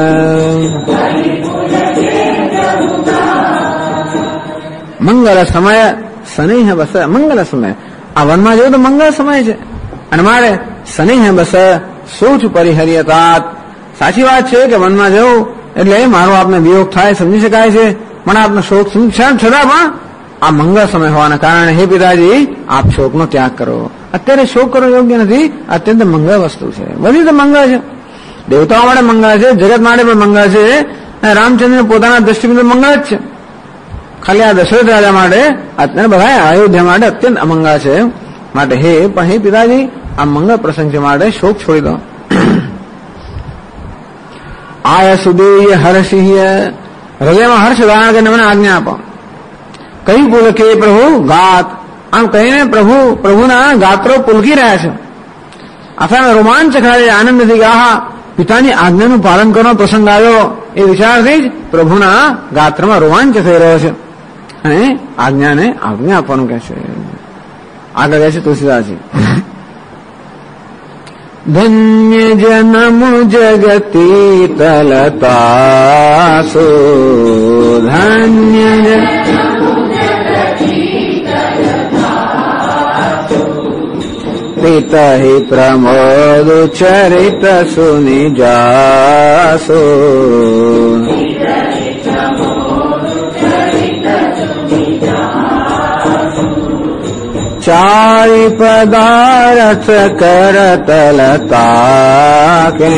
મંગલ સમય સ્નેહ બસ મંગલ સમય. આ વનમાં જવું તો મંગળ સમય છે અને મારે સ્નેહ બસ સોચ પરિહરિયતાત. સાચી વાત છે કે વનમાં જવું એટલે મારો આપને વિયોગ થાય સમજી શકાય છે, પણ આપનો શોક છતાં પણ આ મંગળ સમય હોવાના કારણે હે પિતાજી આપ શોકનો ત્યાગ કરો. અત્યારે શોક કરવો યોગ્ય નથી, અત્યંત મંગળ વસ્તુ છે. બધી તો મંગળ છે, દેવતાઓ માટે મંગળ છે, જગત માટે પણ મંગળ છે. રામચંદ્ર પોતાના દ્રષ્ટિબિંદુ મંગળ જ છે. ખાલી આ દશરથ રાજા માટે અત્યારે બધા અયોધ્યા માટે અત્યંત અમંગળ છે. માટે હે પિતાજી આ મંગળ પ્રસંગ છે માટે શોક છોડી દો. આય સુદેય હર્ષિય. હૃદયમાં હર્ષ ધારણ કરીને મને આજ્ઞા આપો. કઈ પુલકે પ્રભુ ગાત. આમ કહીને પ્રભુના ગાત્રો પુલકી રહ્યા છે. અથવા રોમાંચ ખાય આનંદથી કે આહા પિતાની આજ્ઞાનું પાલન કરવાનો પ્રસંગ આવ્યો એ વિચારથી જ પ્રભુના ગાત્રમાં રોમાંચ થઈ રહ્યો છે અને આજ્ઞા આપવાનું કહે છે. આગળ કહે છે તુલસીદાસજી ધન્ય જનમુ જગતી તલતાસો ધન્ય પિતા હિ પ્રમોદ ચરિત સુનિ જાસો. ચારિ પદાર્થ કરતલતા કે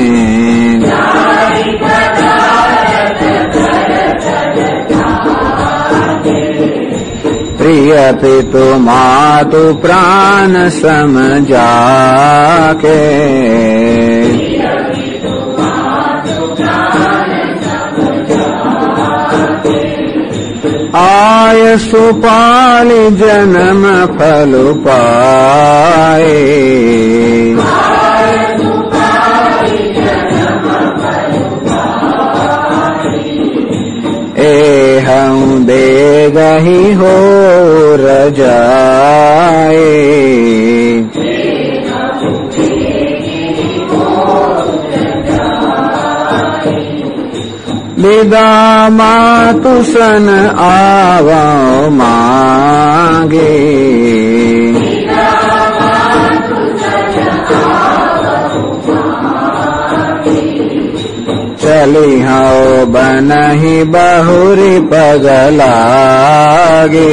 પ્રિય પિતુ માતુ પ્રાણ સમજા કે આય સુપાલી જન્મ ફલ પાય. એ હમ દે ગહી હો રજાય. વિદા માતુ સન આવા માંગે. ચલી હો બનહી બહુરી પગલાગે.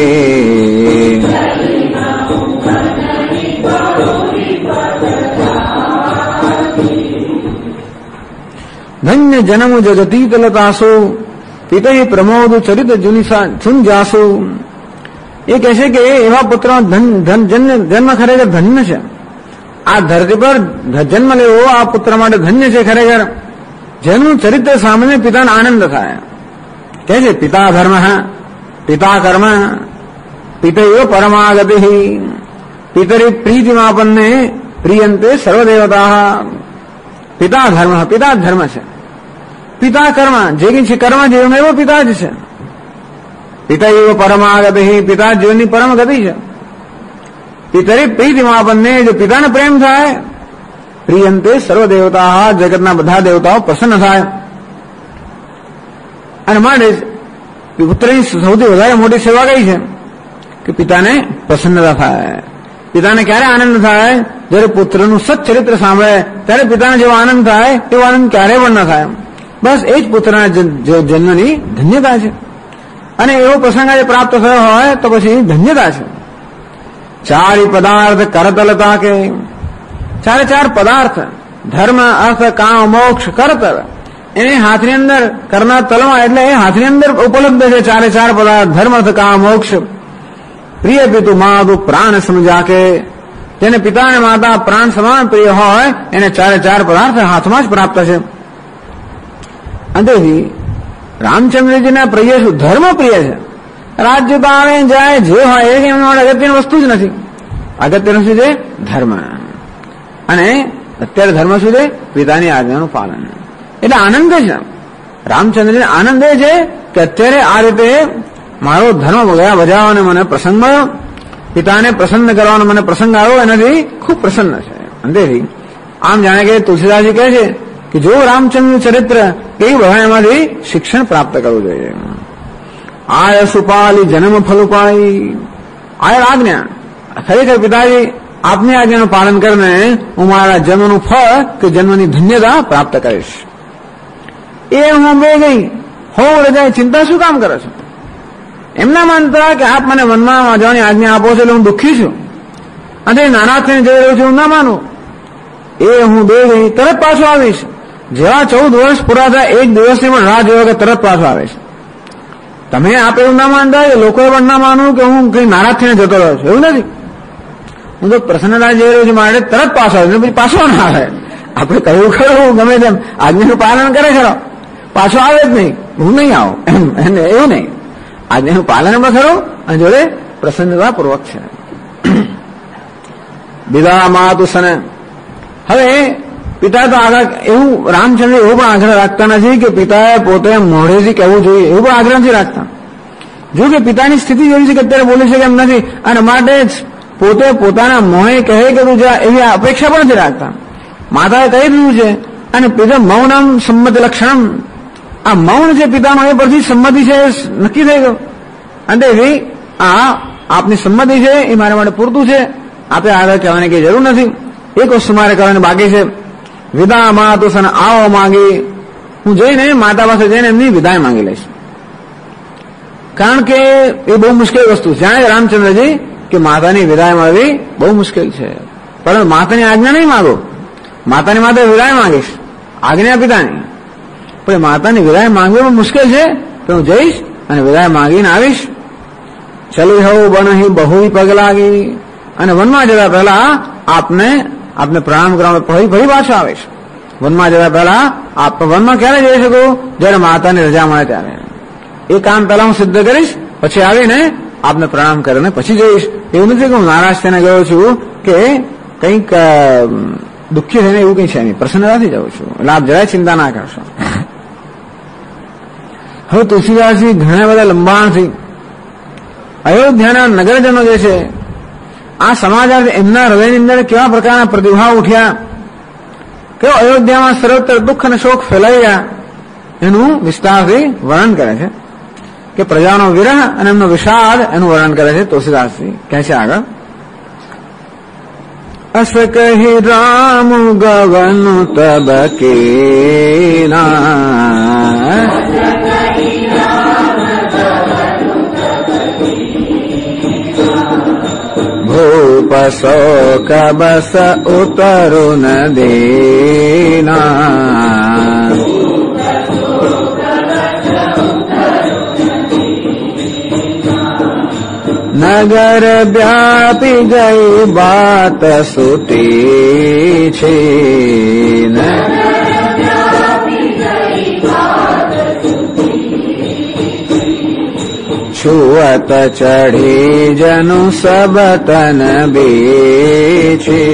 ધન્ય જન્મ જગતી તલતાસો પિતય પ્રમોદ ચરિત સુન જાસો. એ કહે છે કે એવા પુત્ર જન્મ ખરેખર ધન્ય છે. આ ધરતી પર જન્મ લેવો આ પુત્ર માટે ધન્ય છે ખરેખર, જેનું ચરિત્ર સામાન્ય પિતાને આનંદ થાય. કહે છે પિતા ધર્મ પિતા કર્મ પિતૈવ પરમાગતિ પિતરી પ્રીતિમાપન્ને પ્રિયંતે સર્વદેવતા. પિતા ધર્મ છે. પિતા કર્મ જે કંઈ છે કર્મ જીવન એવો પિતા જ છે. પિતા એવો પરમાગતિ પિતા જીવનની પરમ ગતિ છે. પિતરી પ્રીતિમાપન્ને જો પિતાને પ્રેમ થાય પ્રિયંતે સર્વદેવતા જગતના બધા દેવતાઓ પ્રસન્ન થાય. અને માટે પુત્રની સૌથી વધારે મોટી સેવા કઈ છે કે પિતાને પ્રસન્નતા થાય. પિતાને ક્યારે આનંદ થાય જયારે પુત્રનું સચ્ચરિત્ર સાંભળે ત્યારે પિતાને જેવો આનંદ થાય એવો આનંદ ક્યારે પણ ન થાય. બસ એ જ પુત્રના જન્મની ધન્યતા છે. અને એવો પ્રસંગ આજે પ્રાપ્ત થયો હોય તો પછી ધન્યતા છે. ચારિ પદાર્થ કરતલતા કે ચાર પદાર્થ ધર્મ અર્થ કામ મોક્ષ કરતલ એને હાથની અંદર કરના તલમાં એટલે એ હાથની અંદર ઉપલબ્ધ છે. ચાર પદાર્થ ધર્મ અર્થ કામ મોક્ષ પ્રિય પિતુ માધુ પ્રાણ સમજા કે જેને પિતા અને માતા પ્રાણ સમાન પ્રિય હોય એને ચારે ચાર પદાર્થ હાથમાં જ પ્રાપ્ત છે. અંતેથી રામચંદ્રજીના પ્રિય શું? ધર્મ પ્રિય છે. રાજ્ય તો આવે જાય જે હોય એ એમના માટે અગત્યની વસ્તુ જ નથી. અગત્યનું શું છે? ધર્મ. અને અત્યારે ધર્મ શું છે? પિતાની આજ્ઞાનું પાલન. એટલે આનંદ છે. રામચંદ્રજીને આનંદ એ છે કે અત્યારે આ રીતે મારો ધર્મ બજાવવાનો મને પ્રસંગ મળ્યો, પિતાને પ્રસન્ન કરવાનો મને પ્રસંગ આવ્યો, એનાથી ખૂબ પ્રસન્ન છે. અંતેથી આમ જાણે કે તુલસીદાસજી કહે છે કે જો રામચંદ્ર ચરિત્ર કેવી બધા એમાંથી શિક્ષણ પ્રાપ્ત કરવું જોઈએ. આય સુપાલી જન્મ ફલુપાળી, આય આજ્ઞા. ખરેખર પિતાજી આપની આજ્ઞાનું પાલન કરીને હું મારા જન્મનું ફળ કે જન્મની ધન્યતા પ્રાપ્ત કરીશ. એ હું બે ગઈ હો રજાય ચિંતા શું કામ કરો છો? એમના માનતા કે આપ મને વનમાં જવાની આજ્ઞા આપો છો એટલે હું દુઃખી છું અને નારાજ થઈને જઈ રહ્યો છું, હું ના માનું. એ હું બે ગઈ તરત પાછો આવીશ. જેવા 14 વર્ષ પૂરા થાય એક દિવસની પણ રાહ જોયો કે તરત પાછો આવીશ. તમે આપ એવું ના માનતા કે લોકોએ પણ ના માનવું કે હું કઈ નારાજ થઈને જતો રહ્યો છું, એવું નથી. હું તો પ્રસન્નતા જઈ રહ્યો છું માટે તરત પાછો આવે, પછી પાછો ના આવે. આપણે કહ્યું ખરું ગમે તેમ આજ્ઞાનું પાલન કરે ખરો, પાછો આવે જ નહીં, હું નહીં આવું એવું નહીં. આજ્ઞાનું પાલન એમાં ખરું અને જોડે પ્રસન્નતા પૂર્વક છે. વિદા માતુ સન. હવે પિતા તો આગળ એવું રામચંદ્ર એવું પણ આગ્રહ રાખતા નથી કે પિતાએ પોતે મોઢેથી કહેવું જોઈએ, એવું પણ આગ્રહ નથી રાખતા. જો કે પિતાની સ્થિતિ જોઈ છે કે અત્યારે બોલી શકે એમ નથી અને માટે પોતે પોતાના મોહે કહે કે તું જા એવી અપેક્ષા પણ નથી રાખતા. માતાએ કહી દીધું છે અને પિતા મૌનમ સંમતિ લક્ષણમ. આ મૌન છે પિતાનો એ પરથી સંમતિ છે નક્કી થઈ ગયો. અને આ આપની સંમતિ છે એ મારા માટે પૂરતું છે, આપે આગળ કહેવાની કઈ જરૂર નથી. એક વસ્તુ મારે કરવાની બાકી છે. વિદા માતુ સન આવો માંગી. હું જઈને માતા પાસે જઈને એમની વિદાય માંગી લઈશ. કારણ કે એ બહુ મુશ્કેલ વસ્તુ છે. જાણે રામચંદ્રજી કે માતાની વિદાય મળવી બહુ મુશ્કેલ છે, પરંતુ માતાની આજ્ઞા નહીં માંગો. માતાની માતા વિદાય માંગીશ, આજ્ઞા પિતાની. પણ માતાની વિદાય માંગવી પણ મુશ્કેલ છે, તો હું જઈશ અને વિદાય માંગીને આવીશ. ચલી હવું બનહી બહુ પગ લાગી. અને વનમાં જતા પહેલા આપને પ્રણામ કરવા ફરી પાછો આવીશ. વનમાં જતા પહેલા આપ વનમાં ક્યારે જઈ શકો? જયારે માતાની રજા મળે ત્યારે. એ કામ પહેલા હું સિદ્ધ કરીશ, પછી આવીને આપને પ્રણામ કરીને પછી જઈશ. એવું નથી કે હું નારાજ થઈને ગયો છું કે કંઈક દુઃખી થઈને, એવું કંઈ છે નહીં. પ્રસન્નતાથી જાઉં છું, એટલે આપ જરાય ચિંતા ના કરશો. હવે તુલસીદાસજી ઘણા બધા લંબાણથી અયોધ્યાના નગરજનો જે છે આ સમાચાર એમના હૃદયની અંદર કેવા પ્રકારના પ્રતિભાવ ઉઠ્યા, કેવો અયોધ્યામાં સર્વત્ર દુઃખ અને શોક ફેલાઈ ગયા, એનું વિસ્તારથી વર્ણન કરે છે. કે પ્રજાનો વિરહ અને એમનો વિષાદ એનું વર્ણન કરે છે તુલસીદાસજી. કહે છે આગળ, અસ કહી રામ ગગન તબ કેલા, ભૂપ શોક બસ ઉતરુ ન દેના, નગર વ્યાપી ગઈ બાત સુતી છે, છુઅત ચઢી જનુ સબ તન બેચે,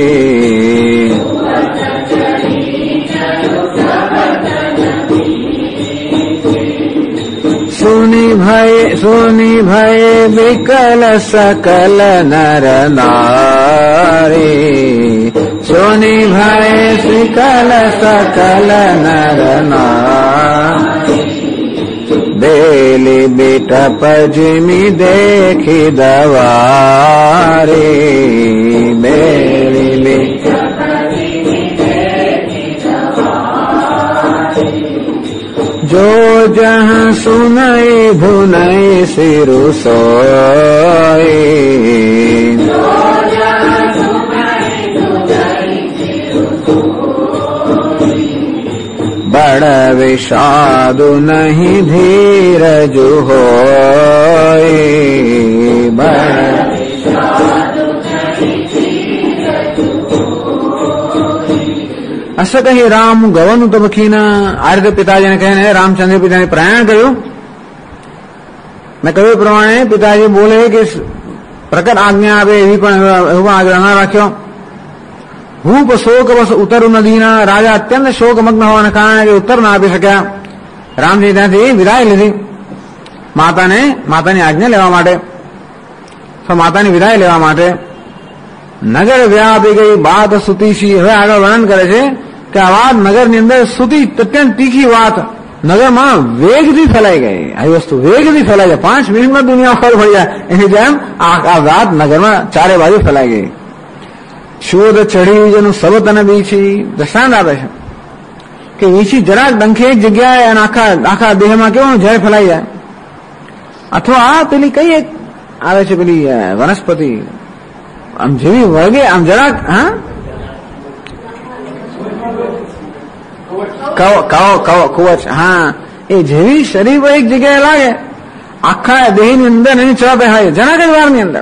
સુની ભય વિકલ સકલ નર નારી, સુની ભય વિકલ સકલ નર નારી, બેલી બેટપ જીમી દેખી દવારી, બેલી બેટપ જીમી દેખી દવારી, જો જહાં સુનઈ ભુનઈ સિરુ સોઈ, બડ વિષાદુ નહીં ધીરજુ હોય, બડ અસ કહી રામ ગવનું તો બખીના. આ રીતે પિતાજીને કહીને રામચંદ્ર પિતાને પ્રયાણ કર્યું. મેં કહ્યું એ પ્રમાણે પિતાજી બોલે કે પ્રકટ આજ્ઞા આપે એવી પણ એવો આગ્રહ ના રાખ્યો. ભૂપ શોક બસ ઉતરું નદીના. રાજા અત્યંત શોકમગ્ન હોવાના કારણે કે ઉત્તર ના આપી શક્યા. રામજી ત્યાંથી વિદાય લીધી માતાની આજ્ઞા લેવા માટે, તો માતાની વિદાય લેવા માટે. નગર વ્યાપી ગઈ બાત સુતીશી. હવે આગળ વર્ણન કરે છે કે આ વાત નગરની અંદર સુતી અત્યંત તીખી વાત નગરમાં વેગથી ફેલાઈ ગઈ. આવી વસ્તુ વેગથી ફેલાઈ જાય, 5 મિનિટમાં દુનિયા ખબર પડી જાય એની જેમ આ વાત નગરમાં ચારે બાજુ ફેલાઈ ગઈ. શોધ ચઢી જેનું સબતન બીછી. દ્રષ્ટાંત આપે છે કે વીછી જરાક ડંખે એક જગ્યાએ અને આખા દેહમાં કેવું ઝેર ફેલાઈ જાય. અથવા પેલી કઈ એક આવે છે પેલી વનસ્પતિ આમ જેવી વળગે આમ જરાક કવચ એ જેવી શરીર પર એક જગ્યાએ લાગે આખા દેહની અંદર એની ચા પહેરાય જરાક જ વારની અંદર.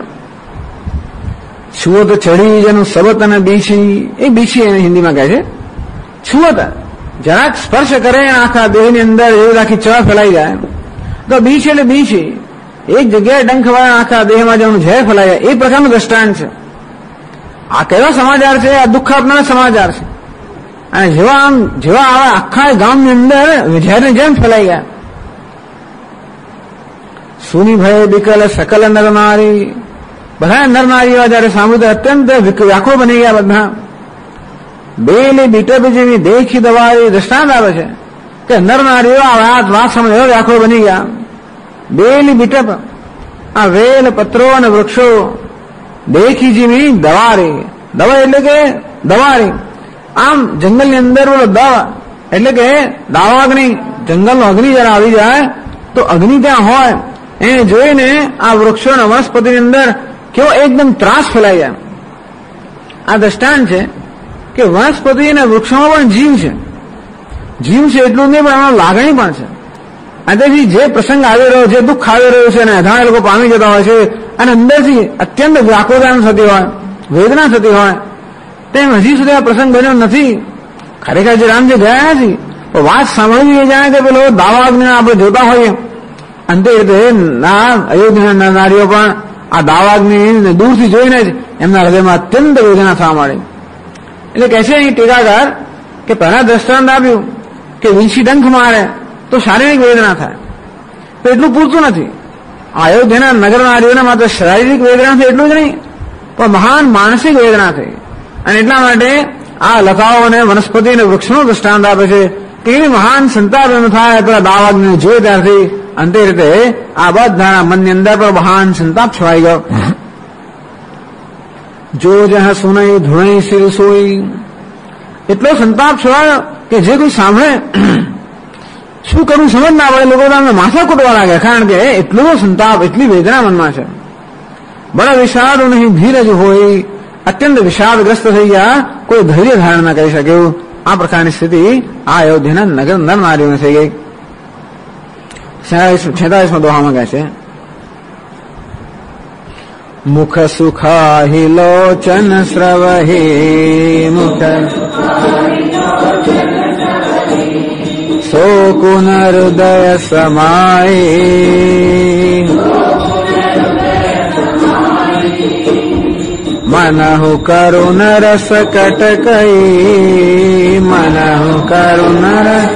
છુવત ચડી જેનું સબત અને બીછી. એ બીછી એને હિન્દીમાં કહે છે. છુવત જરાક સ્પર્શ કરે આખા દેહની અંદર એવી આખી ચા ફેલાઈ જાય તો બીછી એટલે બીછી. એક જગ્યાએ ડંખ વાળા આખા દેહમાં જેનું ઝેર ફેલાઈ જાય એ પ્રકારનું દ્રષ્ટાંત છે. આ કયો સમાચાર છે? આ દુઃખ આપનાર સમાચાર છે. અને જેવા આખા ગામની અંદર ઝેરની જેમ ફેલાઈ ગયા. સુની ભય બિકલ સકલ નર નારી. બધા નર નારીઓ જયારે સાંભળ્યું અત્યંત વ્યાકુળ બની ગયા. બધા બેલી બીટપ જેવી દેખી દવારી. દ્રષ્ટાંત આવે છે કે નર નારીઓ આ વાત સમજો વ્યાકુળ બની ગયા. બેલી બીટપ આ વેલ પત્રો અને વૃક્ષો દેખી જેવી દવારી. દવા એટલે કે દવારી. આમ જંગલની અંદર બોલો દવા એટલે કે દાવાગ્નિ. જંગલનો અગ્નિ જયારે આવી જાય તો અગ્નિ ત્યાં હોય એને જોઈને આ વૃક્ષો અને વનસ્પતિની અંદર કેવો એકદમ ત્રાસ ફેલાઈ જાય. આ દ્રષ્ટાંત છે કે વનસ્પતિ અને વૃક્ષોમાં પણ જીવ છે. જીવ છે એટલું નહીં પણ એમાં લાગણી પણ છે. અંદરથી જે પ્રસંગ આવી રહ્યો છે, દુઃખ આવી રહ્યું છે અને અધાણા લોકો પામી જતા હોય છે અને અંદરથી અત્યંત વ્યાકુળતા થતી હોય, વેદના થતી હોય, તેમ હજી સુધી આ પ્રસંગ બન્યો નથી. ખરેખર જે રામજી ગયા નથી તો વાત સાંભળવી એ જાણે કે પેલો દાવાગ્નિ આપણે જોતા હોઈએ. અંતે અયોધ્યાના નારીઓ પણ આ દાવાગ્નિ દૂરથી જોઈને જ એમના હૃદયમાં અત્યંત વેદના થવા માંડી. એટલે કહે છે અહીં ટીકાકાર કે પહેલા દ્રષ્ટાંત આપ્યું કે વીંછી ડંખ મારે તો શારીરિક વેદના થાય, તો એટલું પૂરતું નથી. અયોધ્યાના નગર નારીઓને માત્ર શારીરિક વેદના થઈ એટલું જ નહીં પણ મહાન માનસિક વેદના થઈ. અને એટલા માટે આ લતાઓ અને વનસ્પતિ અને વૃક્ષનો દ્રષ્ટાંત આપે છે કે એવી મહાન સંતાપ એમ થાય પેલા દાવાગ્નિ જોઈ ત્યારથી અંતે રીતે આ બધાના મનની અંદર પણ મહાન સંતાપ છવાઈ ગયો. જો જહ સુનઈ ધુણઈ સિર સોઈ. એટલો સંતાપ છવાયો કે જે કોઈ સાંભળે શું કરવું સમજ ના પડે. લોકો માથા કૂટવા લાગે કારણ કે એટલો સંતાપ, એટલી વેદના મનમાં છે. બડા વિષાદ નહીં ધીરજ હોય. અત્યંત વિષાદગ્રસ્ત થઈ ગયા, કોઈ ધૈર્ય ધારણ ના કરી શકે એવું આ પ્રકારની સ્થિતિ આ અયોધ્યાના નગર નર નારીઓને થઈ ગઈ. 46માં દોહામાં કહે છે મુખ સુખાહી લોચન સ્રવહી મુખ શોકુન હૃદય સમાઈ મનહુ કરુણ રસ કટકઈ મનહુ કરુણ રસ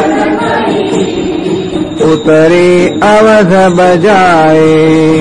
ઉતરી અવધ બજાય.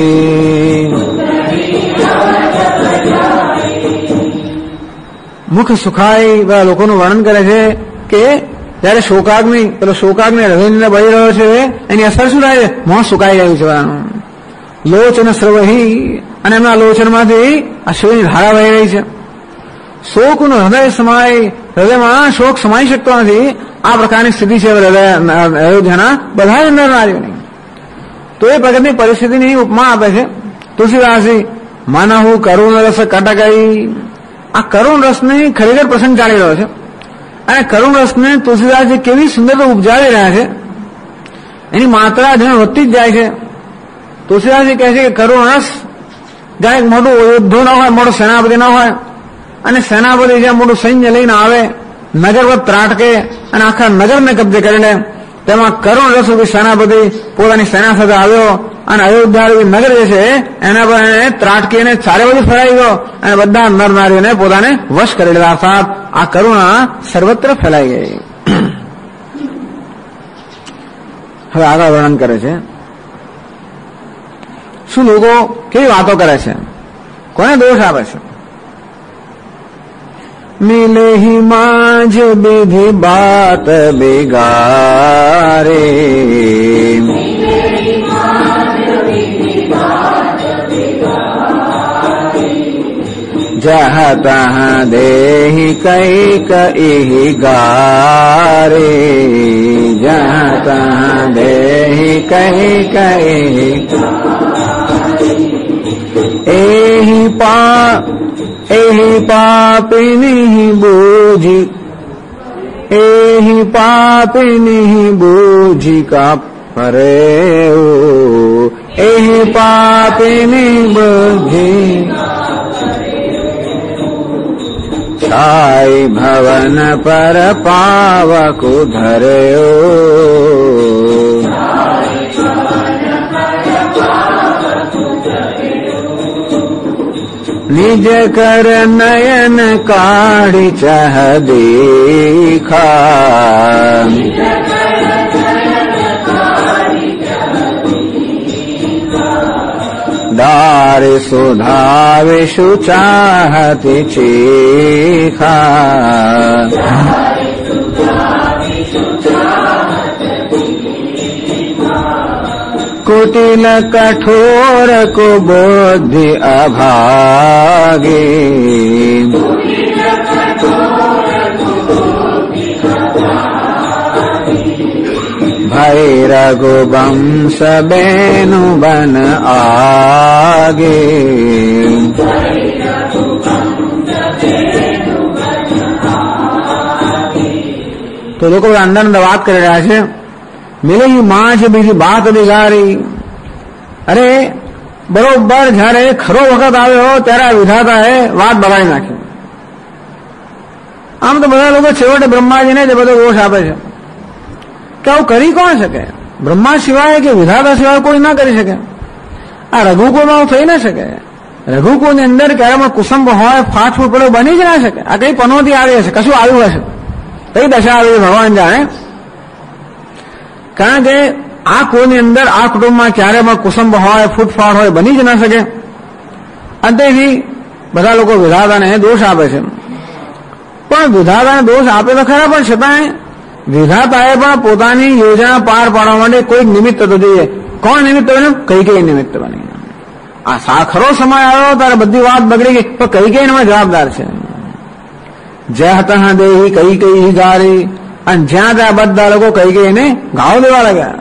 મુખ સુખાઈ બધા લોકોનું વર્ણન કરે છે કે જયારે શોકાગ્નિ હૃદયને બળી રહ્યો છે એની અસર શું થાય છે? મોં સુકાઈ ગયું છે. લોચન સ્રવહી અને એમના લોચનમાંથી અશ્વિની ધારા વહી રહી છે. શોકનું હૃદય સમાય, હૃદયમાં શોક સમાઈ શકતો નથી. આ પ્રકારની સ્થિતિ છે અયોધ્યાના બધા જ નર નારીઓની. તો એ પ્રકારની પરિસ્થિતિની ઉપમા આપે છે તુલસીદાસજી. મનહુ કરુણ રસ કટકઈ. આ કરુણ રસની ખરેખર પ્રસંગ ચાલી રહ્યો છે અને કરુણ રસને તુલસીદાસજી કેવી સુંદર ઉપજાવી રહ્યા છે. એની માત્રા જેમ વધતી જ જાય છે. તુલસીદાસજી કહે છે કે કરુણ રસ જ્યાં એક મોટું યોદ્ધો ન હોય, મોટો સેનાપતિ ન હોય, અને સેનાપતિ જ્યાં મોટું સૈન્ય લઈને આવે, નગર પર ત્રાટકે અને આખા નગરને કબજે કરી લે, તેમાં કરુણ રસોથી સેનાપતિ પોતાની સેના સાથે આવ્યો અને અયોધ્યા નગર જે છે એના પર એને ત્રાટકીને ચારે બાજુ ફેલાઈ ગયો અને બધા નર નારીઓને પોતાને વશ કરી લીધા. અર્થાત આ કરુણા સર્વત્ર ફેલાઈ ગઈ. હવે આગળ વર્ણન કરે છે, શું લોકો કેવી વાતો કરે છે, કોને દોષ આપે છે. मिले ही मांझ विधि बात बिगारे, जहाँ तहाँ देहि कई कई गारे, जहाँ तहाँ देहि कई कई एहि पापिनी बूझी, एहि पापिनी बूझी का परे, एहि पापिनी बूझी छाई भवन पर पावक धरे. निज कर नयन काढ़ी चह देखा, दार सुधा विषु चाहति चीखा, कुटिल कठोर को बुद्धि अभागे, भय रघुवंश बेनु बन आगे. तो लोग अंदर अंदर बात कर रहा है, मिले ही मांझ बीजी बात बिगाड़ी. अरे बरोबर જ્યારે ખરો વખત આવ્યો ત્યારે વિધાતાએ વાત બગાડી નાખી. આમ તો બધા લોકો છેવટે બ્રહ્માજીને જ બધો દોષ આપે છે કે આવું કરી કોણ શકે, બ્રહ્મા સિવાય કે વિધાતા સિવાય કોઈ ના કરી શકે. આ રઘુકુળમાં થઈ ના શકે. રઘુકુળની અંદર ક્યારે પણ કુસંબ હોય, ફાટફૂટ પડે બની જ ના શકે. આ કઈ પનોતી આવી હશે, કશું આવ્યું હશે, કઈ દશા આવી ભગવાન જાણે. કારણ કે આ કુળની અંદર આ કુટુંબમાં ક્યારે પણ કુસંબ હોય, ફૂટફાટ હોય બની જ ના શકે. અંતેથી બધા લોકો વિધાતાને દોષ આપે છે. પણ વિધાતાને દોષ આપે તો ખરા, પણ છતાંય વિધાતાએ પણ પોતાની યોજના પાર પાડવા માટે કોઈક નિમિત્ત તો જોઈએ. કોણ નિમિત્ત બન્યું? કૈકેયી નિમિત્ત બની. આ સાખરો સમય આવ્યો ત્યારે બધી વાત બગડી ગઈ, પણ કૈકેયી એમાં જવાબદાર છે. જહ તહ દેહી કૈકેયી ગારી, અને જ્યાં ત્યાં બધા લોકો કૈકેયીને ઘાવ દેવા લાગ્યા.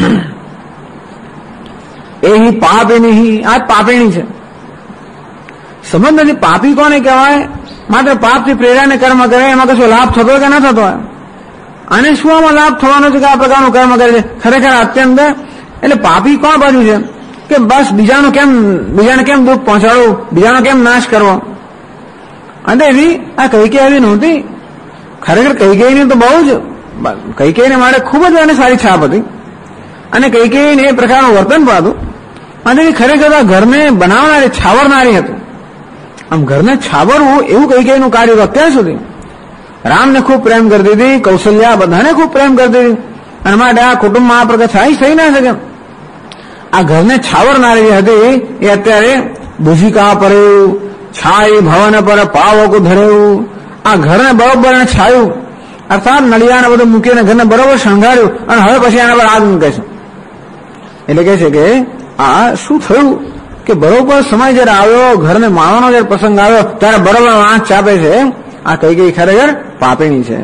એહી પાપિની, આ પાપીણી છે. સંબંધ નથી. પાપી કોને કહેવાય? માત્ર પાપથી પ્રેરાને કર્મ કરે, એમાં કશો લાભ થતો હોય કે ના થતો હોય. અને શું આમાં લાભ થવાનો છે કે આ પ્રકારનું કર્મ કરે છે? ખરેખર અત્યંત એટલે પાપી કોણ બાજુ છે કે બસ બીજાને કેમ દુઃખ પહોંચાડવું, બીજાનો કેમ નાશ કરવો. અને એવી આ કૈકેયી એવી નહોતી. ખરેખર કૈકેયીની તો બહુ જ, કૈકેયીને માટે ખૂબ જ એને સારી છાપ હતી અને કૈકેયીને એ પ્રકારનું વર્તન પણ હતું. અને ખરેખર આ ઘરને બનાવનારી, છાવરનારી હતી. આમ ઘરને છાવરવું એવું કૈકેયીનું કાર્ય હતું અત્યાર સુધી. રામને ખૂબ પ્રેમ કરતી હતી, કૌશલ્યા બધાને ખૂબ પ્રેમ કરતી હતી, અને માટે આ કુટુંબમાં આ પ્રકાર થઈ ના શકે. આ ઘરને છાવરનારી જે હતી એ અત્યારે ભૂજિકા પરેવું, છાઈ ભવન પર પાવક ધરેવું. આ ઘરને બરોબર છાયું, અર્થાત નળિયાને બધું મૂકીને ઘરને બરોબર શણગાર્યું, અને હવે પછી આના પર આગ મૂકે છે. એટલે કે છે કે આ શું થયું કે બરોબર સમય જયારે આવ્યો, ઘરને માણવાનો જયારે પ્રસંગ આવ્યો ત્યારે બરોબર આંખ ચાપે છે. આ કૈકેયી ખરેખર પાપીણી છે.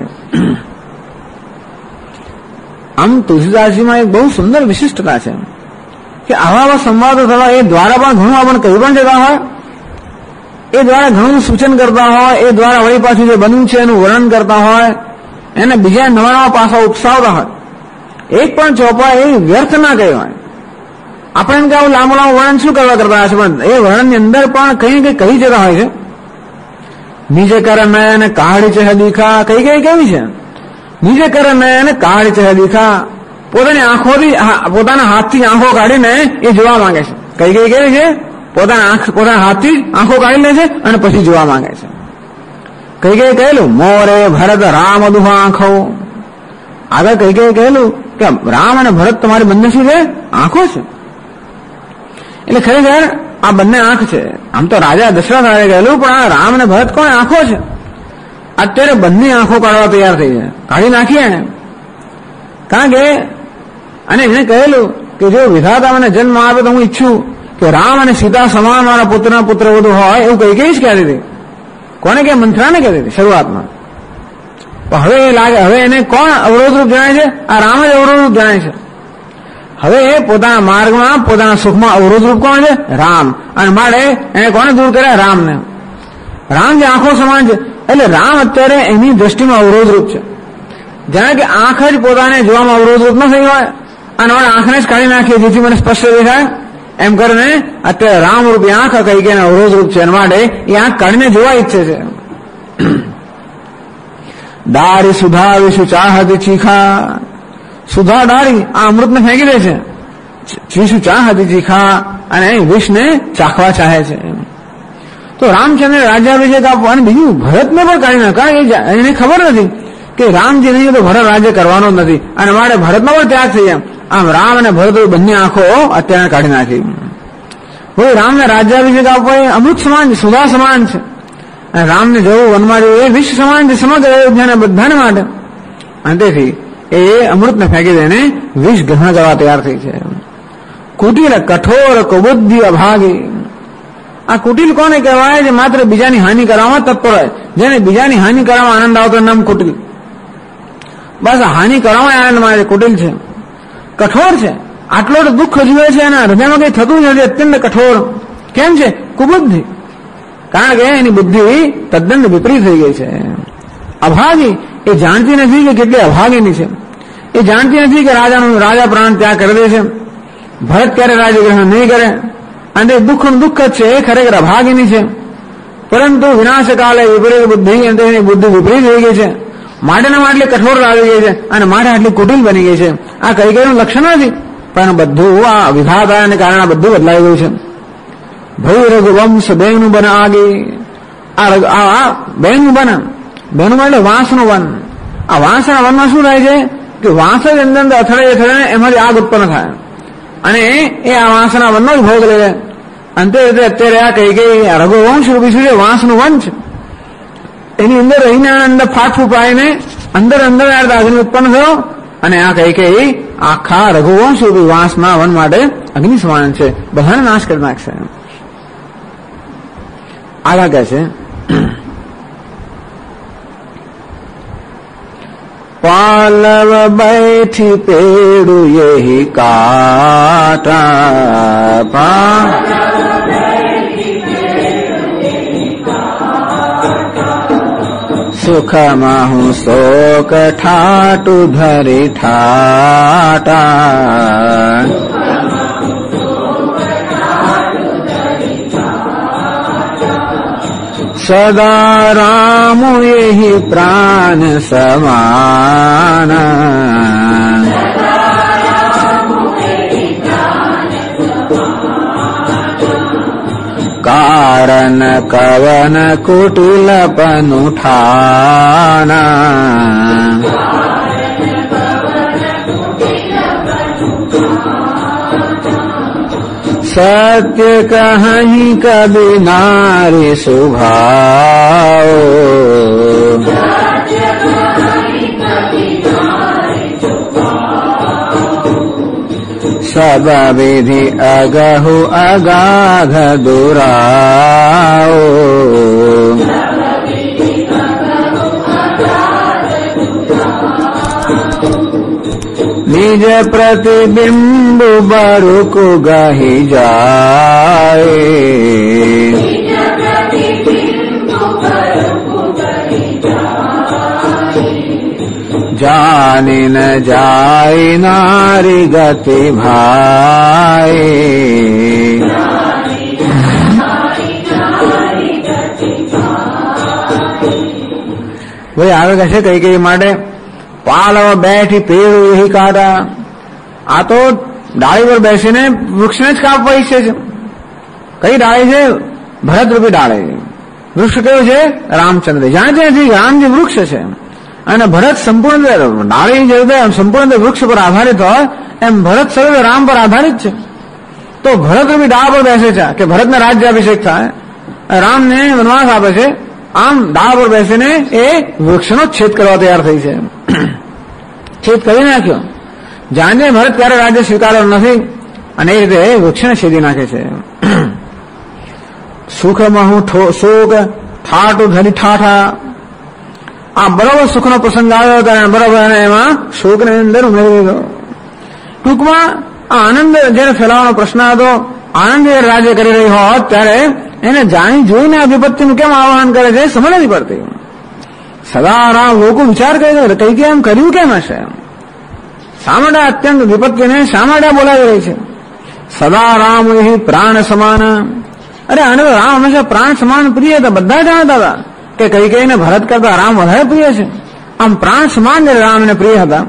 આમ તુલસીદાસજીમાં એક બહુ સુંદર વિશિષ્ટતા છે કે આવા સંવાદો થવા એ દ્વારા પણ ઘણું આપણને કહી પણ જતા હોય, એ દ્વારા ઘણું સૂચન કરતા હોય, એ દ્વારા વળી પાછું જે બન્યું છે એનું વર્ણન કરતા હોય, એને બીજા નવા નવા પાસા ઉપસાવતા હોય. એક પણ ચોપા એ વ્યર્થ ના કહી હોય. આપણે એમ કે આવું લાંબુ લાંબુ વર્ણન શું કરવા કરતા હશે, પણ એ વર્ણનની અંદર પણ કઈ કઈ જતા હોય છે. નીચે કરે નયન કાળી ચહ દીખા, કઈ કેવી છે? નીચે કરે નયન કાળી ચહ દીખા, પોતાની આંખોથી પોતાના હાથથી આંખો કાઢીને એ જોવા માંગે છે. કઈ કેવી છે? પોતાના હાથથી આંખો કાઢી લે છે અને પછી જોવા માંગે છે. કઈ કહેલું મોરે ભરત રામ દુહા આંખો. આગળ કઈ કહેલું કે રામ અને ભરત તમારી બંને શું છે? આંખો છે. એટલે ખરેખર આ બંને આંખ છે. આમ તો રાજા દશરથ રાજા કહેલું, પણ આ રામ અને ભરત કોણ? આંખો છે. અત્યારે બંને આંખો કાઢવા તૈયાર થઈ છે, કાઢી નાખીએ ને. કારણ કે અને એને કહેલું કે જો વિધાતા મને જન્મ આપે તો હું ઈચ્છું કે રામ અને સીતા સમાન મારા પુત્રના પુત્ર વધુ હોય, એવું કઈ જ કહેતી હતી. કોને કે? મંથરાને કહેતી હતી શરૂઆતમાં. પણ હવે એ લાગે હવે એને કોણ અવરોધરૂપ જણાય છે? આ રામ જ અવરોધરૂપ જણાય છે. હવે એ પોતાના માર્ગમાં પોતાના સુખમાં અવરોધરૂપ કોણ છે? રામ. અને માટે એને કોને દૂર કર્યા? રામને. રામ જે આંખો સમાન છે, એટલે રામ અત્યારે એની દ્રષ્ટિમાં અવરોધરૂપ છે. જાણે કે આંખ જ પોતાને જોવામાં અવરોધરૂપ ન થઈ હોય અને આંખને જ કાઢી નાખીએ જેથી મને સ્પષ્ટ દેખાય, એમ કરીને અત્યારે રામ રૂપી આંખ કઈ કે અવરોધરૂપ છે. એના માટે એ આંખ કાઢીને જોવા ઈચ્છે છે. દારી સુધા વિશુ ચાહતી ચીખા, સુધા ડાળી આ અમૃતને ફેંકી દે છે. વિશુ ચાહતી ચીખા, અને વિષને ચાખવા ચાહે છે. તો રામચંદ્ર રાજ્યાભિષેક આપવો, અને બીજું ભરતને પણ કાઢી નાખ. કારણ એને ખબર નથી કે રામ જે નહીં તો ભરત રાજ્ય કરવાનો જ નથી, અને માટે ભરતનો પણ ત્યાગ થઈ જાય. આમ રામ અને ભરત બંને આંખો અત્યારે કાઢી નાખી. હવે રામને રાજ્યાભિષેક આપવો એ અમૃત સમાન છે, સુધા સમાન છે. અને રામને જવું વનમાં જવું એ વિશ્વ સમાન છે સમગ્ર અયોધ્યાના બધાને માટે. અને તેથી એ અમૃતને ફેંકી દઈને વિષ ગ્રહણ કરવા તૈયાર થઈ છે. કુટિલ કઠોર કુબુદ્ધિ અભાગી. આ કુટિલ કોને કહેવાય? જે માત્ર બીજાની હાનિ કરવામાં તત્પર હોય, જેને બીજાની હાનિ કરવામાં આનંદ આવતો નામ કુટિલ. બસ હાનિ કરવામાં આનંદ માં કુટિલ છે. કઠોર છે, આટલો દુઃખ જીવે છે, એના હૃદયમાં કઈ થતું નથી, અત્યંત કઠોર. કેમ છે? કુબુદ્ધિ. કારણ કે એની બુદ્ધિ તદ્દન વિપરીત થઈ ગઈ છે. અભાગી, એ જાણતી નથી કે કેટલી અભાગીની છે. એ જાણતી નથી કે રાજા પ્રાણ ત્યાગ કરી દે છે. ભરત ક્યારે રાજ્ય ગ્રહણ નહીં કરે, અને દુઃખ દુઃખ જ છે. એ ખરેખર અભાગીની છે. પરંતુ વિનાશકાલે વિપરીત બુદ્ધિ, એની બુદ્ધિ વિપરીત થઈ ગઈ છે. માટેના આટલી કઠોર આવી ગઈ છે, અને માટે આટલી કુટિલ બની ગઈ છે. આ કઈ કઈનું લક્ષણ નથી, પણ બધું આ વિધાતાને કારણે બધું બદલાઈ ગયું છે. ભય રઘુવંશ બેનું બન આગી. આ બેનું બન, બેનું એટલે વાંસનું વન. આ વાંસના વનમાં શું થાય છે કે વાંસ જ અંદર અથડે એમાંથી આગ ઉત્પન્ન થાય, અને એ આ વાંસના વનનો જ ભોગ લે. અંતે અત્યારે આ કઈ રઘુવંશ રૂપી શું છે? વાંસનું વન છે. એની અંદર રહીને અંદર ફાટ ફૂંપાઈને અંદર અગ્નિ ઉત્પન્ન થયો, અને આ કઈ આખા રઘુવંશ રૂપી વાંસના વન માટે અગ્નિ સમાન છે, બધાને નાશ કરી નાખશે. આગળ કહે છે પાલવ બેઠી પેડું યહી કાટા. સુખમાં હું શોક ઠાટું ધરી ઠાટા. સદા રામ યહી પ્રાણ સમાન. કારણ કવન કુટિલ પનુઠાના. સત્ય કહી કભી નારી સુભાઓ. સબ વિધિ અગહુ અગાધ દુરાઓ. નિજ પ્રતિબિંબ બરુક ગહી જાય. જાની ન જાય નારી ગતિ ભાઈ. ભાઈ આગળ કહે છે કઈ માટે પાલવ બેઠી પેરું એહી કાઢા. આ તો ડાળી પર બેસીને વૃક્ષને જ કાપવા ઈચ્છે છે. કઈ ડાળી છે? ભરતરૂપી ડાળી. વૃક્ષ કયું છે? રામચંદ્ર. જ્યાં જ્યાંથી રામ જે વૃક્ષ છે અને ભરત સંપૂર્ણ ડાળી જે સંપૂર્ણ વૃક્ષ પર આધારિત હોય એમ ભરત સર્વ રામ પર આધારિત છે. તો ભરતરૂપી ડાળ પર બેસે છે કે ભરતને રાજ્યાભિષેક થાય, રામને વનવાસ આપે છે. આમ ડાળ પર બેસીને એ વૃક્ષનો છેદ કરવા તૈયાર થઈ છે. છેદ કરી નાખ્યો. જાણે ભરત ક્યારે રાજ્ય સ્વીકારેલ નથી અને એ રીતે વૃક્ષને છેદી નાખે છે. સુખમાં હું શોક ઠાટું ધરી ઠાઠા. આ બરોબર સુખનો પ્રસંગ આવ્યો હતો અને બરોબર એમાં શોકને અંદર ઉમેરી દીધો. ટૂંકમાં આ આનંદ જયારે ફેલાવાનો પ્રશ્ન હતો, આનંદ જયારે રાજ્ય કરી રહી હોત ત્યારે એને જાણી જોઈને આ વિપત્તિનું કેમ આહ્વાન કરે છે સમજ નથી પડતી. સદા રામ લોકો વિચાર કરે કઈ કે એમ કર્યું કેમ હશે? શા માટે અત્યંત વિપત્તિને શા માટે બોલાવી રહી છે? સદા રામ એ પ્રાણ સમાન. અરે આને તો રામ હંમેશા પ્રાણ સમાન પ્રિય હતા. બધા જાણતા હતા કે કઈ કઈને ભરત કરતા રામ વધારે પ્રિય છે. આમ પ્રાણ સમાન રામ એને પ્રિય હતા.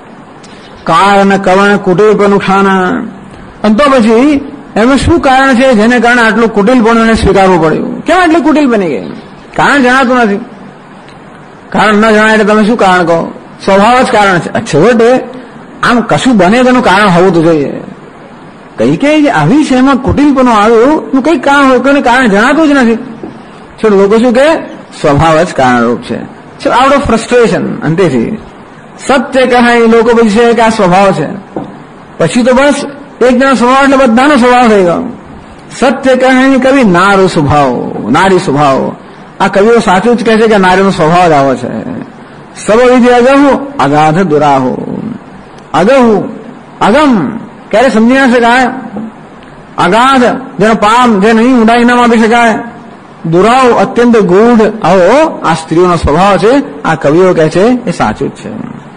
કારણ કવણ કુટિલ પર નુકસાન. તો પછી એમાં શું કારણ છે જેને કારણે આટલું કુટિલપણું એને સ્વીકારવું પડ્યું? કેમ આટલી કુટિલ બની ગઈ? કારણ જણાતું નથી. કારણ ન જણાય એટલે તમે શું કારણ કહો? સ્વભાવ જ કારણ છે. છેવટે આમ કશું બને તેનું કારણ હોવું તો જોઈએ. કઈ કઈ આવી છે એમાં કુટિલપણું આવ્યું કઈ કારણ હોય, કોઈને કારણ જણાતું જ નથી. છોડ લોકો શું કે સ્વભાવ જ કારણરૂપ છે. Out of frustration. અંતેથી સત્ય કહે લોકો પછી છે કે આ સ્વભાવ છે. પછી તો બસ એક જણો સ્વભાવ એટલે બધાનો સ્વભાવ થઈ ગયો. સત્ય કહે કવિ નારો સ્વભાવ, નારી સ્વભાવ. આ કવિઓ સાચું જ કહે છે કે નારીનો સ્વભાવ જ આવો છે. સબ વિધિ અગહુ અગાધ દુરાહો. અગહુ અગમ ક્યારે સમજી ના શકાય. અગાધ જેનો પામ જે નહીં ઊંડાઈ ના માપી શકાય. દુરાવ અત્યંત ગૂઢ. આવો આ સ્ત્રીઓનો સ્વભાવ છે. આ કવિઓ કહે છે એ સાચું જ છે.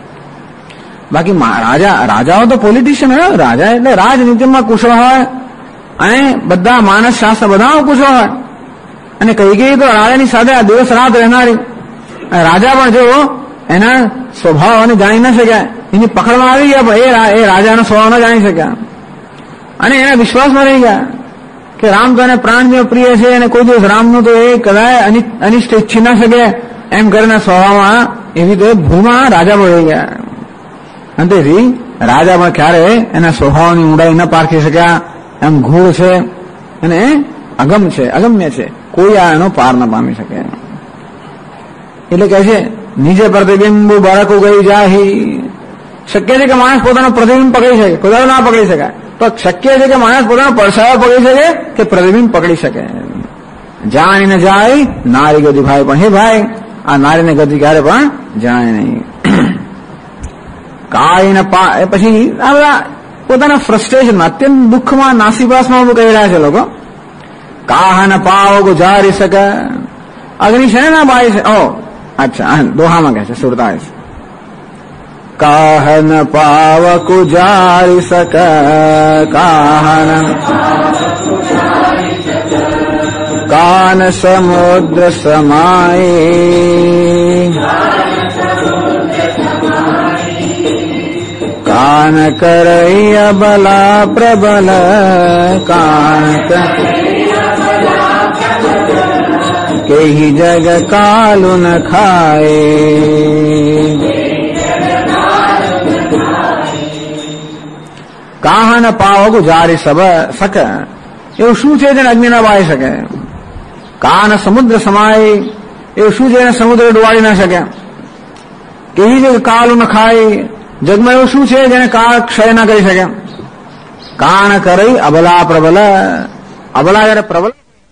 બાકી રાજાઓ તો પોલિટિશિયન હોય. રાજા એટલે રાજનીતિમાં કુશળ હોય અને બધા માનસ શાસ્ત્ર બધા કુશળ હોય. અને કઈ કઈ તો રાજાની સાથે આ દિવસ રાત રહેનારી. રાજા પણ જો એના સ્વભાવને જાણી ના શક્યા. એની પકડમાં આવી ગયા પણ એ રાજાનો સ્વભાવ ન જાણી શક્યા અને એના વિશ્વાસમાં રહી ગયા કે રામ તો એને પ્રાણ જેવો પ્રિય છે અને કોઈ દિવસ રામનું તો એ કદાય અનિષ્ટ ઈચ્છી ના શકે એમ કરીને સ્વભાવમાં એવી તો ભૂલમાં રાજા પણ રહી ગયા. અંતેથી રાજા પણ ક્યારે એના સ્વભાવની ઊંડાઈ ન પારખી શક્યા. એમ ગૂઢ છે અને અગમ છે, અગમ્ય છે. કોઈ આ એનો પાર ન પામી શકે. એટલે કહે છે નીચે પ્રતિબિંબ બરકું ગઈ જાહી. શક્ય છે કે માણસ પોતાનો પ્રતિબિંબ પકડી શકે, કોઈ ના પકડી શકાય. તો શક્ય છે કે માણસ પોતાનો પડછાયો પકડી શકે કે પ્રતિબિંબ પકડી શકે. જાણી ને જાય નારી ગતિ ભાઈ. પણ હે ભાઈ આ નારીને ગતિ ક્યારે પણ જાણે નહીં. કાયને પછી આ બધા પોતાના ફ્રસ્ટ્રેશન અત્યંત દુઃખમાં નાસીપાસમાં કહી રહ્યા છે લોકો. કાહન પાવ ગુજારી શકે. અગ્નિ છે ને બાઈ છે. ઓ અચ્છા દોહામાં કહે છે 47. કાહન પાવ ગુજારી શકે. કાહન કાન સમુદ્ર સમાય. કાન કરૈયા બલા પ્રબલ. કાન કેહી જગ કાલુ ન ખાય. કાહન પાવ ગુજારી સક. એવું શું છે જેને અગ્નિ ના બાળી શકે? કાન સમુદ્ર સમાય. એવું શું છે જેને સમુદ્ર ડુબાડી ના શકે? કેહી જગ કાલુ ન ખાય. જગમાં એવું શું છે જેને કાળ ક્ષય ના કરી શકે? કાણ કરઈ અબલા પ્રબલ. અબલા જયારે પ્રબલ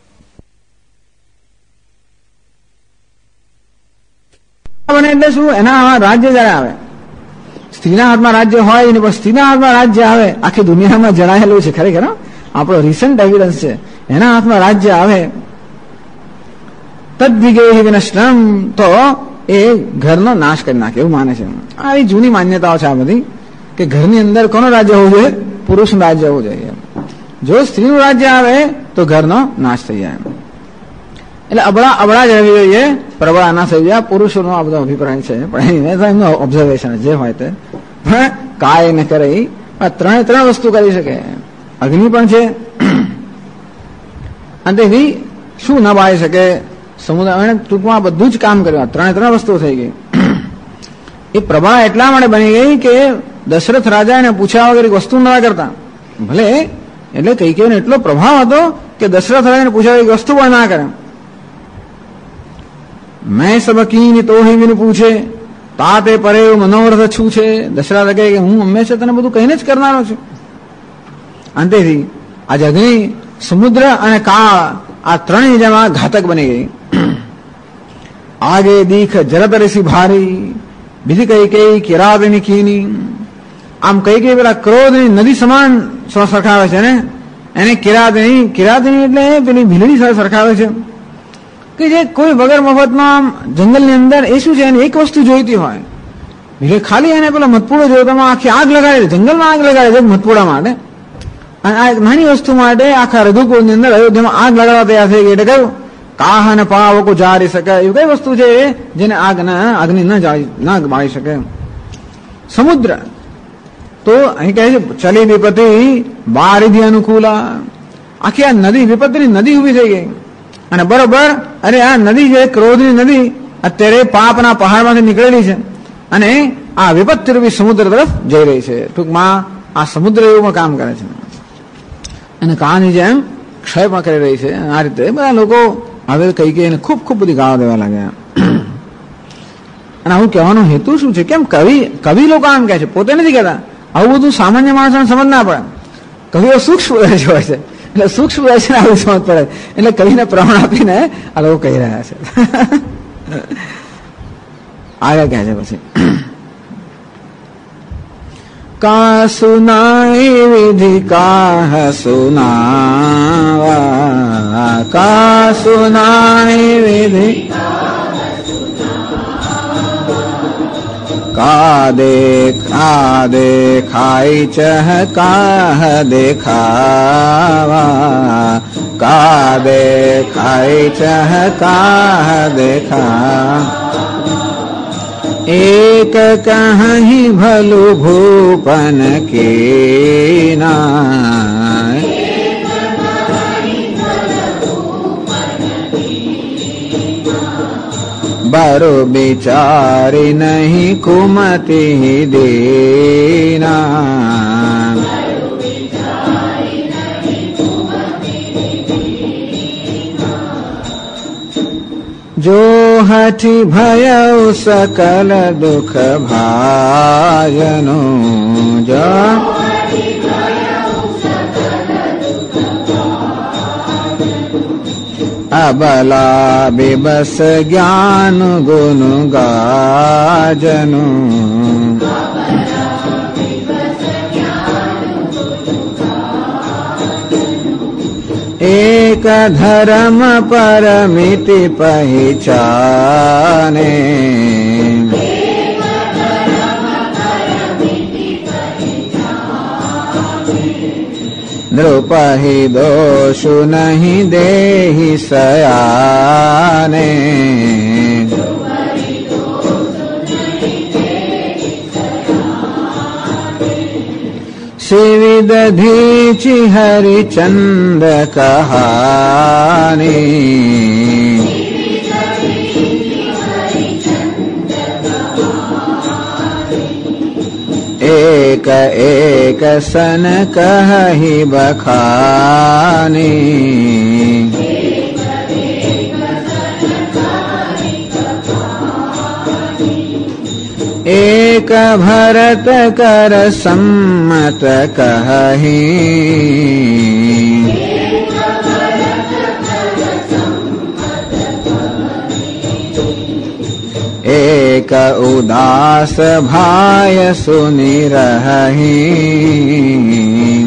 બને એટલે શું? એના રાજ્ય જયારે આવે. સ્ત્રીના હાથમાં રાજ્ય હોય ને પણ સ્ત્રીના હાથમાં રાજ્ય આવે આખી દુનિયામાં જણાયેલું છે. ખરેખર આપણો રિસન્ટ એવિડન્સ છે. એના હાથમાં રાજ્ય આવે તદ્વિગે વિનષ્ટમ. તો એ ઘરનો નાશ કરી નાખે એવું માને છે. આ જૂની માન્યતાઓ છે આ બધી, કે ઘરની અંદર કોનું રાજ્ય હોવું જોઈએ? પુરુષનું રાજ્ય હોવું જોઈએ. જો સ્ત્રીનું રાજ્ય આવે તો ઘરનો નાશ થઈ જાય. એટલે અબળા જ રહેવી જોઈએ, પ્રબળા ના થઈ જાય. પુરુષોનો આ બધો અભિપ્રાય છે, પણ એમનો ઓબ્ઝર્વેશન જે હોય તે. પણ કાય ને કરે ત્રણ વસ્તુ કરી શકે. અગ્નિ પણ છે, અને તેથી શું ના બાળી શકે? સમુદ્ર ટૂંકમાં બધું જ કામ કર્યું. ત્રણ વસ્તુ થઈ ગઈ. એ પ્રબળા એટલા માટે બની ગઈ કે દશરથ રાજા એને પૂછ્યા વગર વસ્તુ ના કરતા. ભલે એટલે કૈકેયીનો એટલો પ્રભાવ હતો કે દશરથ રાજાને પૂછ્યા વગર વસ્તુ પણ ના કરે. મેં સબ કીની તો વિનું પૂછે તાતે પરે મનોરથ છું છે. દશરથ કહે કે હું હંમેશા તને બધું કહીને જ કરનારો છું. અંતેથી આજે અગ્નિ, સમુદ્ર અને કાળ આ ત્રણેય જેમાં ઘાતક બની ગઈ. આગે દીખ જરતરસી ભારી બીજી કઈ કઈ કિરાતની કીની. આમ કઈ પેલા ક્રોધની નદી સમાન સરખાવે છે ને, એને કિરાતની એટલે પેલી ભીલડી સાથે સરખાવે છે કે જે કોઈ વગર મફતમાં આમ જંગલની અંદર એ શું છે, એને એક વસ્તુ જોઈતી હોય. ભીલે ખાલી એને પેલા મતપૂડો જોઈતામાં આખી આગ લગાડે, જંગલમાં આગ લગાડે છે મતપૂડા માટે. અને આ એક નાની વસ્તુ માટે આખા રઘુકુળની અંદર અયોધ્યામાં આગ લગાડવા તૈયાર થઈ ગઈ. એટલે કહ્યું કાહ અને પાવકો જારી શકે એવું કઈ વસ્તુ છે જેને અગ્નિ ના બાળી શકે? સમુદ્ર તો અહીં કહે છે ચલી વિપત્તિ બારિધિ અનુકૂલા. આખી આ નદી, વિપત્તિની નદી ઉભી થઈ ગઈ. અને બરોબર અરે આ નદી છે ક્રોધની નદી અત્યારે પાપના પહાડમાંથી નીકળેલી છે અને આ વિપત્તિ રૂપી સમુદ્ર તરફ જઈ રહી છે. ટૂંકમાં આ સમુદ્ર એવું કામ કરે છે અને કાળની જેમ ક્ષય પણ કરી રહી છે. આ રીતે બધા લોકો હવે કઈ એને ખૂબ બધી ગાળો દેવા લાગ્યા. અને આવું કહેવાનો હેતુ શું છે? કેમ કવિ લોકો આમ કહે છે, પોતે નથી કહેતા. આવું બધું સામાન્ય માણસોને સમજ ના પડે. કવિઓ સૂક્ષ્મ હોય છે, એટલે સૂક્ષ્મ દર્શન આવી સમજ પડે. એટલે કવિને પ્રમાણ આપીને આ લોકો કહી રહ્યા છે. આગળ કહે છે પછી કા સુનાઈ વિધિ કાહ સુનાવા. કા સુનાઈ વિધિ કા દેખાય ચહ કાહ દેખાવા. કા દેખાય ચહ કાહ દેખા. એક કહી ભલુ ભૂપન કે ના. બરો બિચારી નહીં કુમતી દેના. જો હઠી ભયઉ સકલ દુઃખ ભાયનું. જો અબલા બિબસ જ્ઞાન ગુણ ગાજનું. એક ધર્મ પરમિતિ પહેચાને. નૃપહિ દોષુ નહીં દેહી સયાને. શિવિદધીચિ હરિચંદ કહાની. એક એક સન કહી બખાની. એક ભરત કર સંમત કહી. એક ઉદાસ ભાય સુની રહી.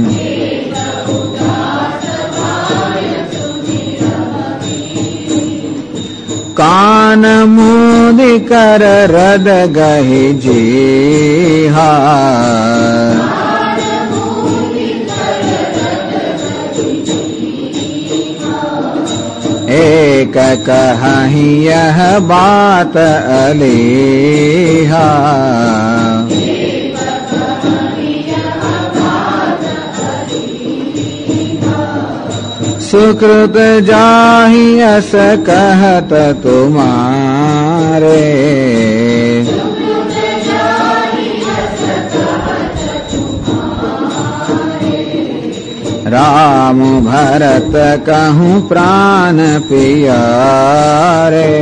કાન મોદી કર રદ ગહે જેહા, એક કહી યહ બાત અલેહા, સુકૃત જાહી અસ કહત તુમારે, રામ ભરત કહું પ્રાણ પિયારે,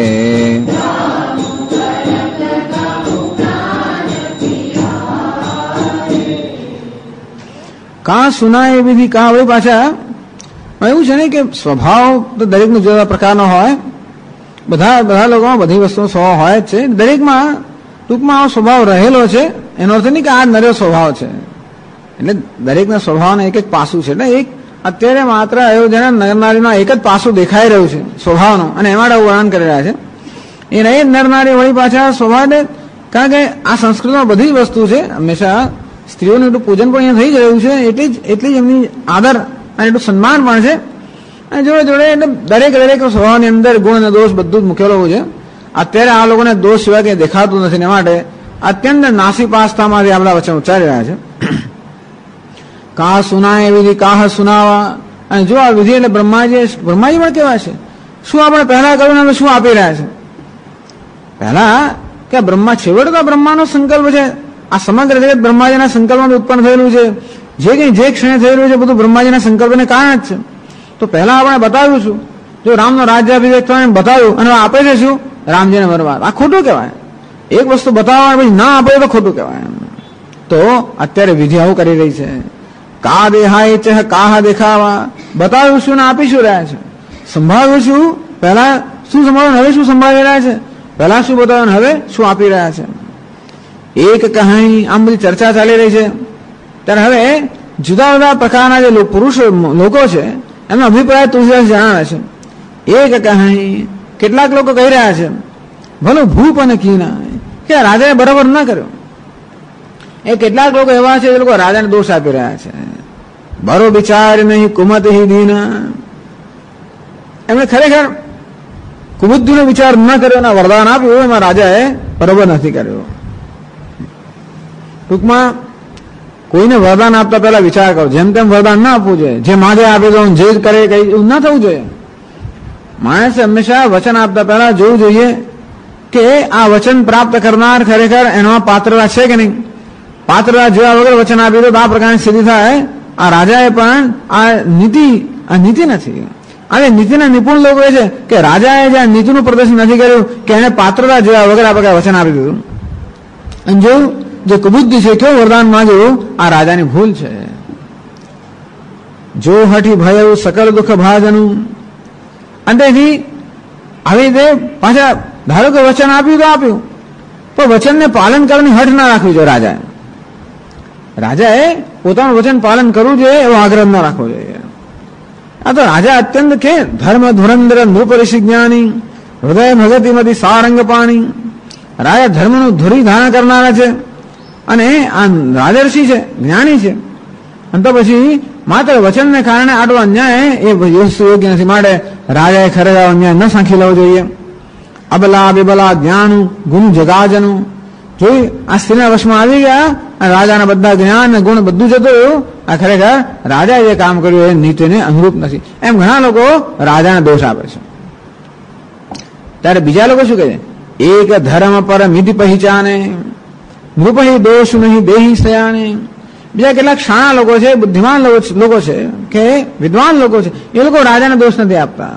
કા સુનાય એ વિધિ કા હોય. પાછા એવું છે ને કે સ્વભાવ તો દરેકનો જુદા પ્રકારનો હોય, બધા લોકોમાં બધી વસ્તુનો સ્વભાવ હોય જ છે. દરેકમાં ટૂંકમાં આવો સ્વભાવ રહેલો છે, એનો અર્થ નહીં કે આ નર્યો સ્વભાવ છે. એટલે દરેકના સ્વભાવના એક એક પાસું છે. એટલે એક અત્યારે માત્ર અયોધ્યાના નરનારીનો એક જ પાસું દેખાઈ રહ્યું છે સ્વભાવનો, અને એમાં વર્ણન કરી રહ્યા છે. એ નહીં નરનારી વળી પાછા સ્વભાવ, કારણ કે આ સંસ્કૃતમાં બધી જ વસ્તુ છે. હંમેશા સ્ત્રીઓનું એટલું પૂજન પણ અહીંયા થઈ જ રહ્યું છે, એટલી જ એમની આદર અને એટલું સન્માન પણ છે. અને જોડે જોડે એટલે દરેક સ્વભાવની અંદર ગુણ અને દોષ બધું જ મૂકેલું છે. અત્યારે આ લોકોને દોષ સિવાય કંઈ દેખાતું નથી, એ માટે અત્યંત નાસીપાસ્તામાંથી આપણા વચન ઉચ્ચારી રહ્યા છે. કા સુનાય વિધિ કાહ સુનાવા. અને જો આ વિધિ એટલે બ્રહ્માજી પણ કેવા છે, શું આપણે પહેલા કહ્યું ને શું આપી રહ્યા છે. પહેલા કે બ્રહ્મા છેવટે તો બ્રહ્માનો સંકલ્પ છે. આ સમગ્ર જગત બ્રહ્માજીના સંકલ્પમાં ઉત્પન્ન થયેલું છે. જે કંઈ જે ક્ષણે થયેલું છે બધું બ્રહ્માજીના સંકલ્પને કારણે જ છે. તો પહેલા આપણે બતાવ્યું છું, જો રામનો રાજ્યાભિષેક થયો બતાવ્યું, અને આપે છે શું રામજીને વરવા. આ ખોટું કહેવાય. એક વસ્તુ બતાવવા પછી ના આપે તો ખોટું કહેવાય. તો અત્યારે વિધિ આવું કરી રહી છે. કા દેહાય છે કાહ દેખાવા. બતાવ્યું શું ને આપી શું રહ્યા છે. સંભાવ્યું શું, પહેલા શું સંભાવ્યું, હવે શું સંભાળી રહ્યા છે. પહેલા શું બતાવ્યું, હવે શું આપી રહ્યા છે. એક કહી આમ બધી ચર્ચા ચાલી રહી છે. ત્યારે હવે જુદા જુદા પ્રકારના જે પુરુષો લોકો છે એમનો અભિપ્રાય તુલસીદાસ જણાવે છે. એક કહી કેટલાક લોકો કહી રહ્યા છે, ભલો ભૂપ અને કીના, કે રાજાએ બરાબર ના કર્યો. એ કેટલાક લોકો એવા છે જે લોકો રાજાને દોષ આપી રહ્યા છે. બરો વિચાર નહીં કુમત હિ દીના. એમણે ખરેખર કુબુદ્ધિનો વિચાર ન કર્યો અને વરદાન આપ્યું, એમાં રાજાએ બરોબર નથી કર્યો. ટૂંકમાં કોઈને વરદાન આપતા પહેલા વિચાર કરો. જેમ તેમ વરદાન ના આપવું જોઈએ. જે માગે આપે તો જે કરે કઈ એવું ના થવું જોઈએ. માણસે હંમેશા વચન આપતા પહેલા જોવું જોઈએ કે આ વચન પ્રાપ્ત કરનાર ખરેખર એમાં પાત્રતા છે કે નહીં. પાત્રતા જોયા વગર વચન આપ્યું તો આ પ્રકારની સ્થિતિ થાય. આ રાજાએ પણ આ નીતિ નથી. અને નીતિના નિપુણ લોકો એ છે કે રાજાએ જે નીતિનું પ્રદર્શન નથી કર્યું, કે એને પાત્રતા જોયા વગર આ પ્રકારે વચન આપી દીધું. અને જોયું જે કુબુદ્ધિ છે કેવું વરદાન માંગ્યું, આ રાજાની ભૂલ છે. જો હઠી ભયવું સકલ દુઃખ ભાજનું. અંતેથી આવી રીતે પાછા ધારો કે વચન આપ્યું તો આપ્યું, પણ વચનને પાલન કરવાની હઠ ના રાખવી જોઈએ. રાજાએ પોતાનું વચન પાલન કરવું જોઈએ એવો આગ્રહ ન રાખવો જોઈએ. આ તો રાજા અત્યંત કે ધર્મ ધુરંધર નૃપરિષિ જ્ઞાની હૃદય ભગતિમતી સારંગ પાણી. રાજા ધર્મનું ધુરી ધારણ કરનારા છે, અને આ રાજર્ષિ છે, જ્ઞાની છે. અને તો પછી માત્ર વચનને કારણે આટલો અન્યાય એ યોગ્ય નથી. માટે રાજાએ ખરેખર અન્યાય ન સાંખી લેવો જોઈએ. અબલા બિબલા જ્ઞાન ગુણ જગાજનું. જોઈ આ સ્ત્રીના વશમાં આવી ગયા અને રાજાના બધા જ્ઞાન અને ગુણ બધું જતું. આ ખરેખર રાજાએ જે કામ કર્યું એ નીતિને અનુરૂપ નથી. એમ ઘણા લોકો રાજાને દોષ આપે છે. ત્યારે બીજા લોકો શું કહે છે, એક ધર્મ પર મિધિ પહેચાને નૃપહી દોષ નહીં દેહી સયાને. બીજા કેટલાક શાણા લોકો છે, બુદ્ધિમાન લોકો છે, કે વિદ્વાન લોકો છે, એ લોકો રાજાને દોષ નથી આપતા.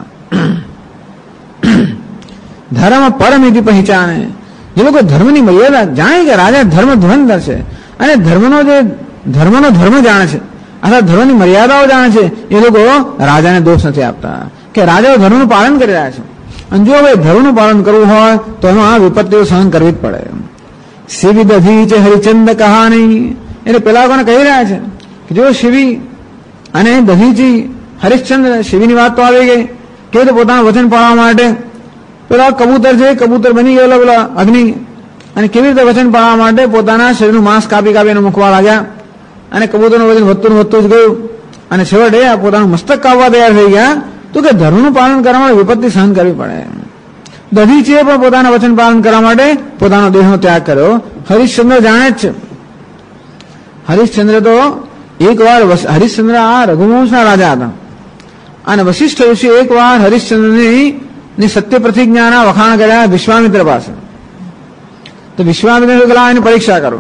ધર્મ પરમિધિ પહેચાને. જે લોકો ધર્મની મર્યાદા જાણે કે રાજા ધર્મ ધુરંધર છે અને ધર્મનો ધર્મ જાણે છે અથવા ધર્મની મર્યાદાઓ જાણે છે, એ લોકો રાજાને દોષ નથી આપતા કે રાજાઓ ધર્મનું પાલન કરી રહ્યા છે. અને જો હવે ધર્મનું પાલન કરવું હોય તો એમાં આ વિપત્તિઓ સહન કરવી જ પડે. શિવી દધી છે હરિચંદ કહાની. એટલે પેલા લોકોને કહી રહ્યા છે કે જો શિવી અને દધીજી હરિશ્ચંદ્ર, શિવીની વાત તો આવી ગઈ કે પોતાનું વચન પાળવા માટે પેલા કબૂતર છે, કબૂતર બની ગયેલો પેલા અગ્નિ, અને કેવી રીતે વચન પાળવા માટે પોતાના શરીરનું માંસ કાપી કાપીને મૂકવા લાગ્યા, અને કબૂતરનું વજન વધતું વધતું જ ગયું, અને છેવટે પોતાનું મસ્તક કાપવા તૈયાર થઈ ગયા. તો કે ધર્મનું પાલન કરવા માટે વિપત્તિ સહન કરવી પડે. દધીચીએ પણ પોતાના વચન પાલન કરવા માટે પોતાનો દેહનો ત્યાગ કર્યો. હરિશ્ચંદ્ર જાણે જ છે. હરિશ્ચંદ્ર તો એકવાર હરિશ્ચંદ્ર આ રઘુવંશના રાજા હતા, અને વશિષ્ઠ ઋષિ એકવાર હરિશ્ચંદ્રની સત્ય પ્રતિજ્ઞાના વખાણ કર્યા વિશ્વામિત્ર પાસે. તો વિશ્વામિત્ર એની પરીક્ષા કરો.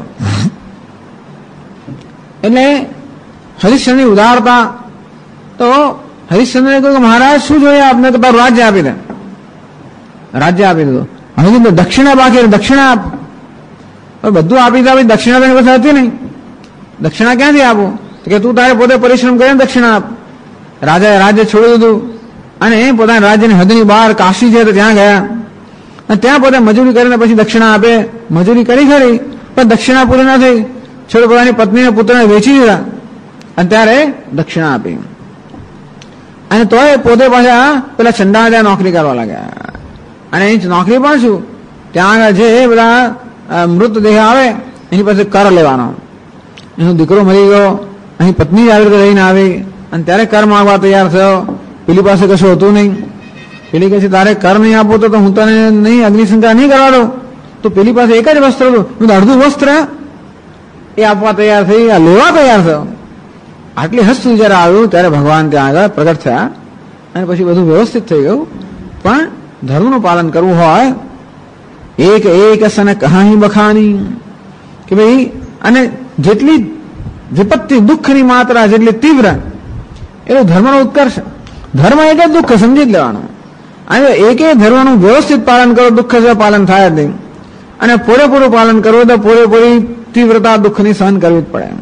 એટલે હરિશ્ચંદ્રની ઉદારતા, તો હરિશ્ચંદ્રને કહ્યું કે મહારાજ શું જોઈએ આપને, તો તારું રાજ્ય આપી દે. રાજ્ય આપી દીધું. હવે કીધું દક્ષિણા બાકી, દક્ષિણા આપ. બધું આપી દે, દક્ષિણા તેની પાસે હતી નહીં. દક્ષિણા ક્યાંથી આપું? તો કે તું તારે પોતે પરિશ્રમ કરીને દક્ષિણા આપ. રાજાએ રાજ્ય છોડી દીધું, અને પોતાના રાજ્યની હદની બહાર કાશી છે તો ત્યાં ગયા, અને ત્યાં પોતે મજૂરી કરીને પછી દક્ષિણા આપે. મજૂરી કરી ખરી, પણ દક્ષિણા પૂરી ના થઈ. છોડ પોતાની પત્નીને પુત્રને વેચી દીધા, અને ત્યારે દક્ષિણા આપી. અને તોય પોતે પાછા પેલા ચંડાને ત્યાં નોકરી કરવા લાગ્યા. અને એ નોકરી પણ શું, ત્યાં આગળ જે બધા મૃતદેહ આવે એની પાસે કર લેવાનો. એનો દીકરો મરી ગયો, અહીં પત્ની આવી રીતે રહીને આવી, અને ત્યારે કર માંગવા તૈયાર થયો. પેલી પાસે કશું હતું નહીં. પેલી કહે છે તારે કર નહીં આપવું તો હું તને નહીં અગ્નિસંસ્કાર નહીં કરવા દઉં. તો પેલી પાસે એક જ વસ્ત્ર હતું, અડધું વસ્ત્ર એ આપવા તૈયાર થઈ, આ લેવા તૈયાર થયો. આટલી હસ્ત જયારે આવ્યું ત્યારે ભગવાન ત્યાં આગળ પ્રગટ થયા, અને પછી બધું વ્યવસ્થિત થઈ ગયું. પણ ધર્મનું પાલન કરવું હોય, એક એક સન કહાની બખાની, કે ભાઈ, અને જેટલી વિપત્તિ દુઃખની માત્રા જેટલી તીવ્ર એટલું ધર્મનો ઉત્કર્ષ. ધર્મ એટલે દુઃખ સમજી જ લેવાનું. અને એક ધર્મનું વ્યવસ્થિત પાલન કરો, દુઃખ જે પાલન થાય જ નહીં. અને પૂરેપૂરું પાલન કરવું તો પૂરેપૂરી તીવ્રતા દુઃખની સહન કરવી જ પડે.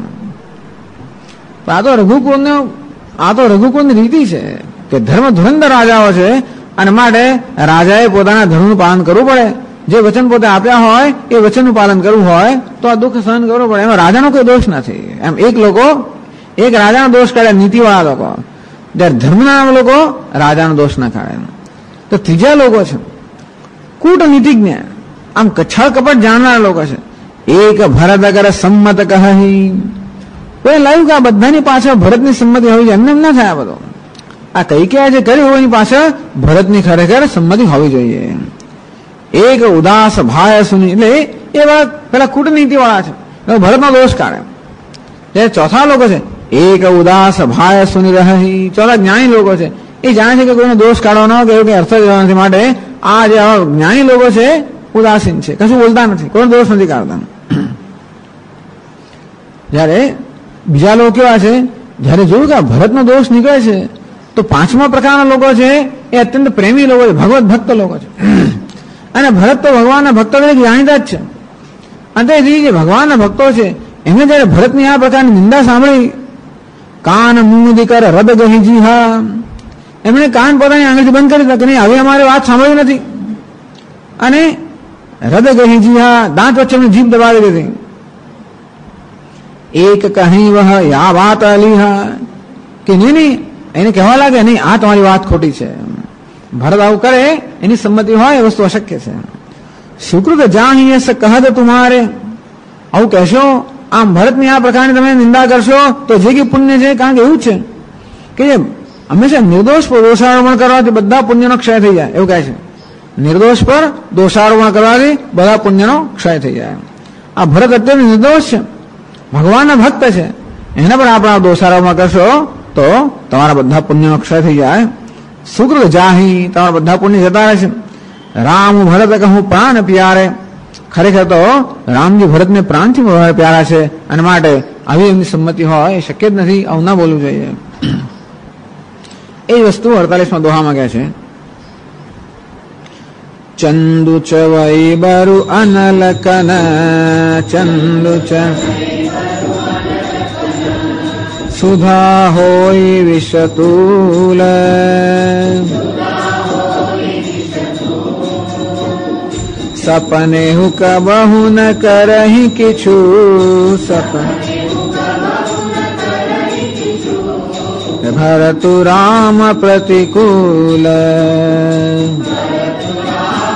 આ તો રઘુકુળની રીતિ છે કે ધર્મ ધુરંધર રાજાઓ છે, અને માટે રાજાએ પોતાના ધર્મનું પાલન કરવું પડે. જે વચન પોતે આપ્યા હોય એ વચનનું પાલન કરવું હોય તો આ દુઃખ સહન કરવું પડે. એમાં રાજાનો કોઈ દોષ નથી. એમ એક રાજાનો દોષ કાઢે નીતિવાળા લોકો, જ્યારે ધર્મના લોકો રાજાનો દોષ ના કાઢે. તો ત્રીજા લોકો છે કૂટનીતિજ્ઞ, આમ છળ કપટ જાણનારા લોકો છે. એક ભરત અગર સંમત કહી, કોઈ લાવ્યું કે આ બધાની પાછળ ભરતની સંમતિ હોવી જોઈએ. એમને ના થાય બધો. આ કઈ કે જે કર્યું એની પાછળ ભરતની ખરેખર સંમતિ હોવી જોઈએ. એક ઉદાસ ભાય સુની, એટલે એ વાત પેલા કૂટનીતિ વાળા છે, ભરતનો દોષ કાઢે. જે ચોથા લોકો છે એક ઉદાસ ભાય સુની રહી, ચોથા જ્ઞાની લોકો છે, એ જાણે છે કે કોઈનો દોષ કાઢવાનો કે એવું કઈ અર્થ જ નથી. માટે આ જે જ્ઞાની લોકો છે ઉદાસીન છે, કશું બોલતા નથી, કોઈનો દોષ નથી કાઢતા. જયારે બીજા લોકો કેવા છે, જયારે જોયું કે ભરતનો દોષ નીકળે છે, તો પાંચમા પ્રકારના લોકો છે એ અત્યંત પ્રેમી લોકો છે, ભગવત ભક્ત લોકો છે. અને ભરત તો ભગવાનના ભક્તો જાણીતા જ છે. અને તેથી જે ભગવાનના ભક્તો છે એમને જયારે ભરતની આ પ્રકારની નિંદા સાંભળી, કાન મુંદી કર રદ ગહીજી, હા, એમણે કાન પોતાની આંગળીથી બંધ કરી દીધા કે નહીં, હવે અમારે વાત સાંભળવી નથી. અને રદ ગહીજી, હા, દાંત વચ્ચે એમની જીભ દબાવી દીધી. એક કહી વહ યા વાત અલીહા, કે નહીં, એને કહેવા લાગે નહીં આ તમારી વાત ખોટી છે. ભરત આવું કરે એની સંમતિ હોય એ વસ્તુ અશક્ય છે. સુકૃત જાણીએ કહદ તુમારે, આવું કહેશો, આમ ભરતની આ પ્રકારની તમે નિંદા કરશો તો જે કે પુણ્ય છે. કારણ કે એવું છે કે હંમેશા નિર્દોષ પર દોષારોપણ કરવાથી બધા પુણ્યનો ક્ષય થઈ જાય, એવું કહે છે. નિર્દોષ પર દોષારોપણ કરવાથી બધા પુણ્યનો ક્ષય થઈ જાય. આ ભરત અત્યંત નિર્દોષ છે, ભગવાનના ભક્ત છે, એના પર આપણા દોષારોપણ કરશો તો તમારા બધા પુણ્યનો ક્ષય થઈ જાય. સુકૃત જાહી, તમારા બધા પુણ્ય જતા રહેશે. રામ ભરત કહું પ્રાણ પ્યારે, ખરેખર તો રામજી ભરતને પ્રાણથી પ્યારા છે, અને માટે આવી એમની સંમતિ હોય એ શક્ય જ નથી. આવું ના બોલવું જોઈએ. એ વસ્તુ 48મા દોહામાં કહે છે, ચંદુ ચ વૈબરુ અનલકન, ચંદુ ચ સુધા હોય વિષતુલ, સપને હું કબહુ ન કરહી કિછુ, ભરતુ રામ પ્રતિકૂલ.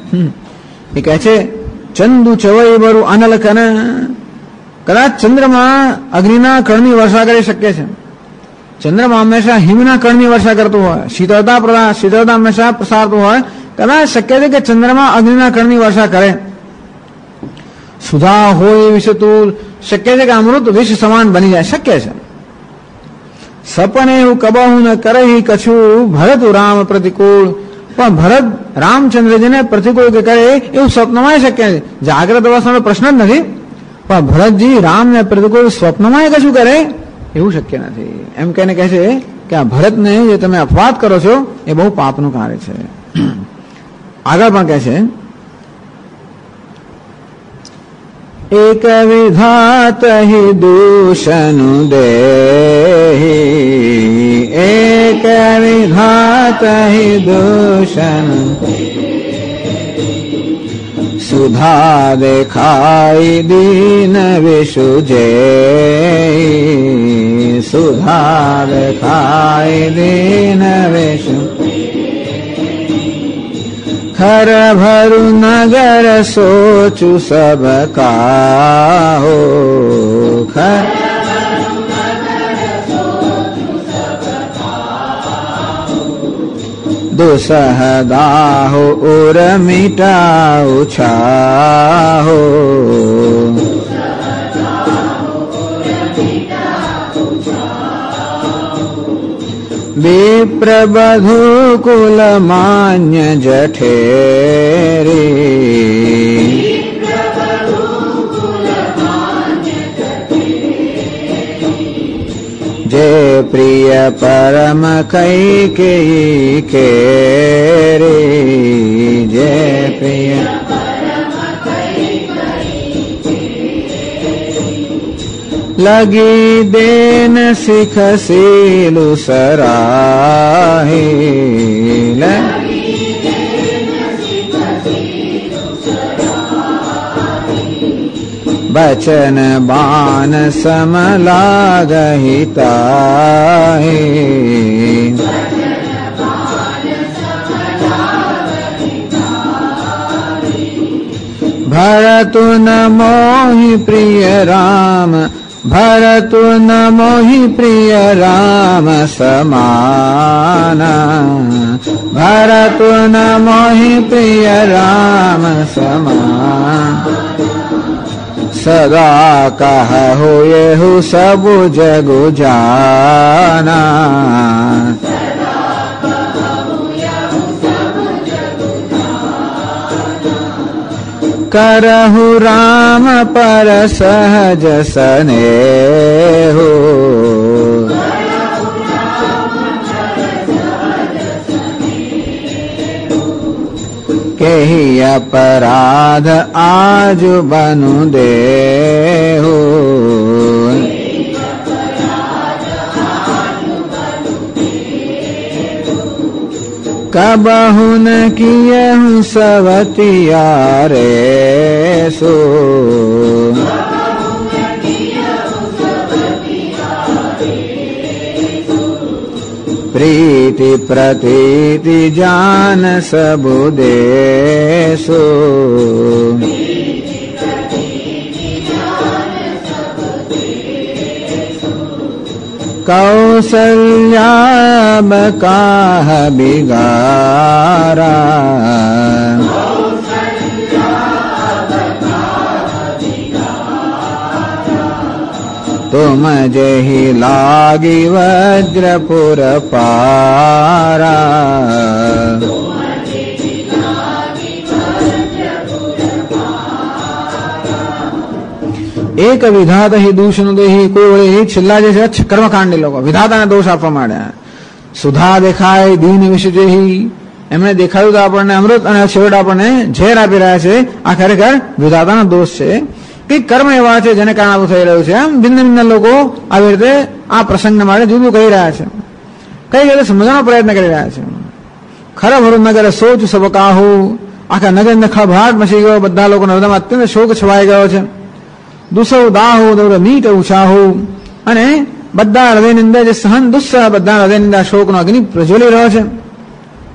એ કહે છે ચંદુ ચવઈ બરુ અનલ કન, કદાચ ચંદ્રમાં અગ્નિના કણની વર્ષા કરી શકે છે. ચંદ્રમાં હંમેશા હિમના કણની વર્ષા કરતું હોય, શીતળતા હંમેશા પ્રસારતું હોય. કદાચ શક્ય છે કે ચંદ્રમાં અગ્નિના કણની વર્ષા કરે. સુધા હોય વિશે તું, શક્ય છે કે અમૃત વિષ સમાન બની જાય, શક્ય છે. સપને હું કબહુ ન કરહી કછું ભરત રામ પ્રતિકૂળ, પણ ભરત રામચંદ્રજીને પ્રતિકૂળ કે કરે એવું સ્વપ્નમાં શક્ય છે. જાગ્રત અવસ્થાનો પ્રશ્ન જ નથી, પણ ભરતજી રામને પ્રતિકૂળ સ્વપ્નમાં કશું કરે એવું શક્ય નથી. એમ કહીને કહે છે કે આ ભરતને જે તમે અપવાદ કરો છો એ બહુ પાપનું કાર્ય છે. આગળ પણ કહે છે એક વિધાત હિ દૂષણુ દેહી, એક વિધાત હિ દૂષણુ, સુધા દેખાઈ દીન વિશુજે, સુધા દેખાઈ દીન વિશુ, खर भरु नगर सोचु सब काहो, खर दुसह दाहो उर मिटाऊ छाहो, विप्र बधु कुल मान्य जठेरी, जे प्रिय परम कैकेयी केरी, जे प्रिय लगी देन सिख सीलु सराही, बचन बान सम लागहि ताहि, भरतु न मोहि प्रिय राम, भरतु न मोहि प्रिय राम समाना, भरतु न मोहि प्रिय राम समान, सदा कहु येहु सबु जगु जाना, करहु राम पर सहज स्नेहु, केहि अपराध आज बनु देहु, कबहु न कियहु सवतिया रे सो, प्रीति प्रतीति जान सबु देसो, कौसल्या बकाह बिगारा, तुम जेहि लागी वज्रपुर पारा, એક વિધાતા હિ દૂષણુ દેહી, કોઈ વળી છેલ્લા જે છે કર્મકાંડી લોકો વિધાતાને દોષ આપવા માંડ્યા. સુધા દેખાય દીન વિષજેહી, એમણે દેખાયું તો આપણને અમૃત અને છેવટ આપણને ઝેર આપી રહ્યા છે. આ ખરેખર વિધાતાનો દોષ છે. કઈક કર્મ એવા છે જેને કારણે આવું થઈ રહ્યું છે. આમ ભિન્ન ભિન્ન લોકો આવી રીતે આ પ્રસંગને માટે જુદું કહી રહ્યા છે, કઈ રીતે સમજવાનો પ્રયત્ન કરી રહ્યા છે. ખરા ભરું નગર સોચ સબકાહુ, આખા નગર ને ખળભળાટ મચી ગયો, બધા લોકોના હૃદયમાં અત્યંત શોક છવાઈ ગયો છે. દુસવ દાહુ દৌડ મીટ ઉછાહુ, અને બધા હૃદયની અંદર જે સહન દુસ્સહ, બધા હૃદયની અંદર શોકનો અગ્નિ પ્રજ્વલી રહ્યો છે.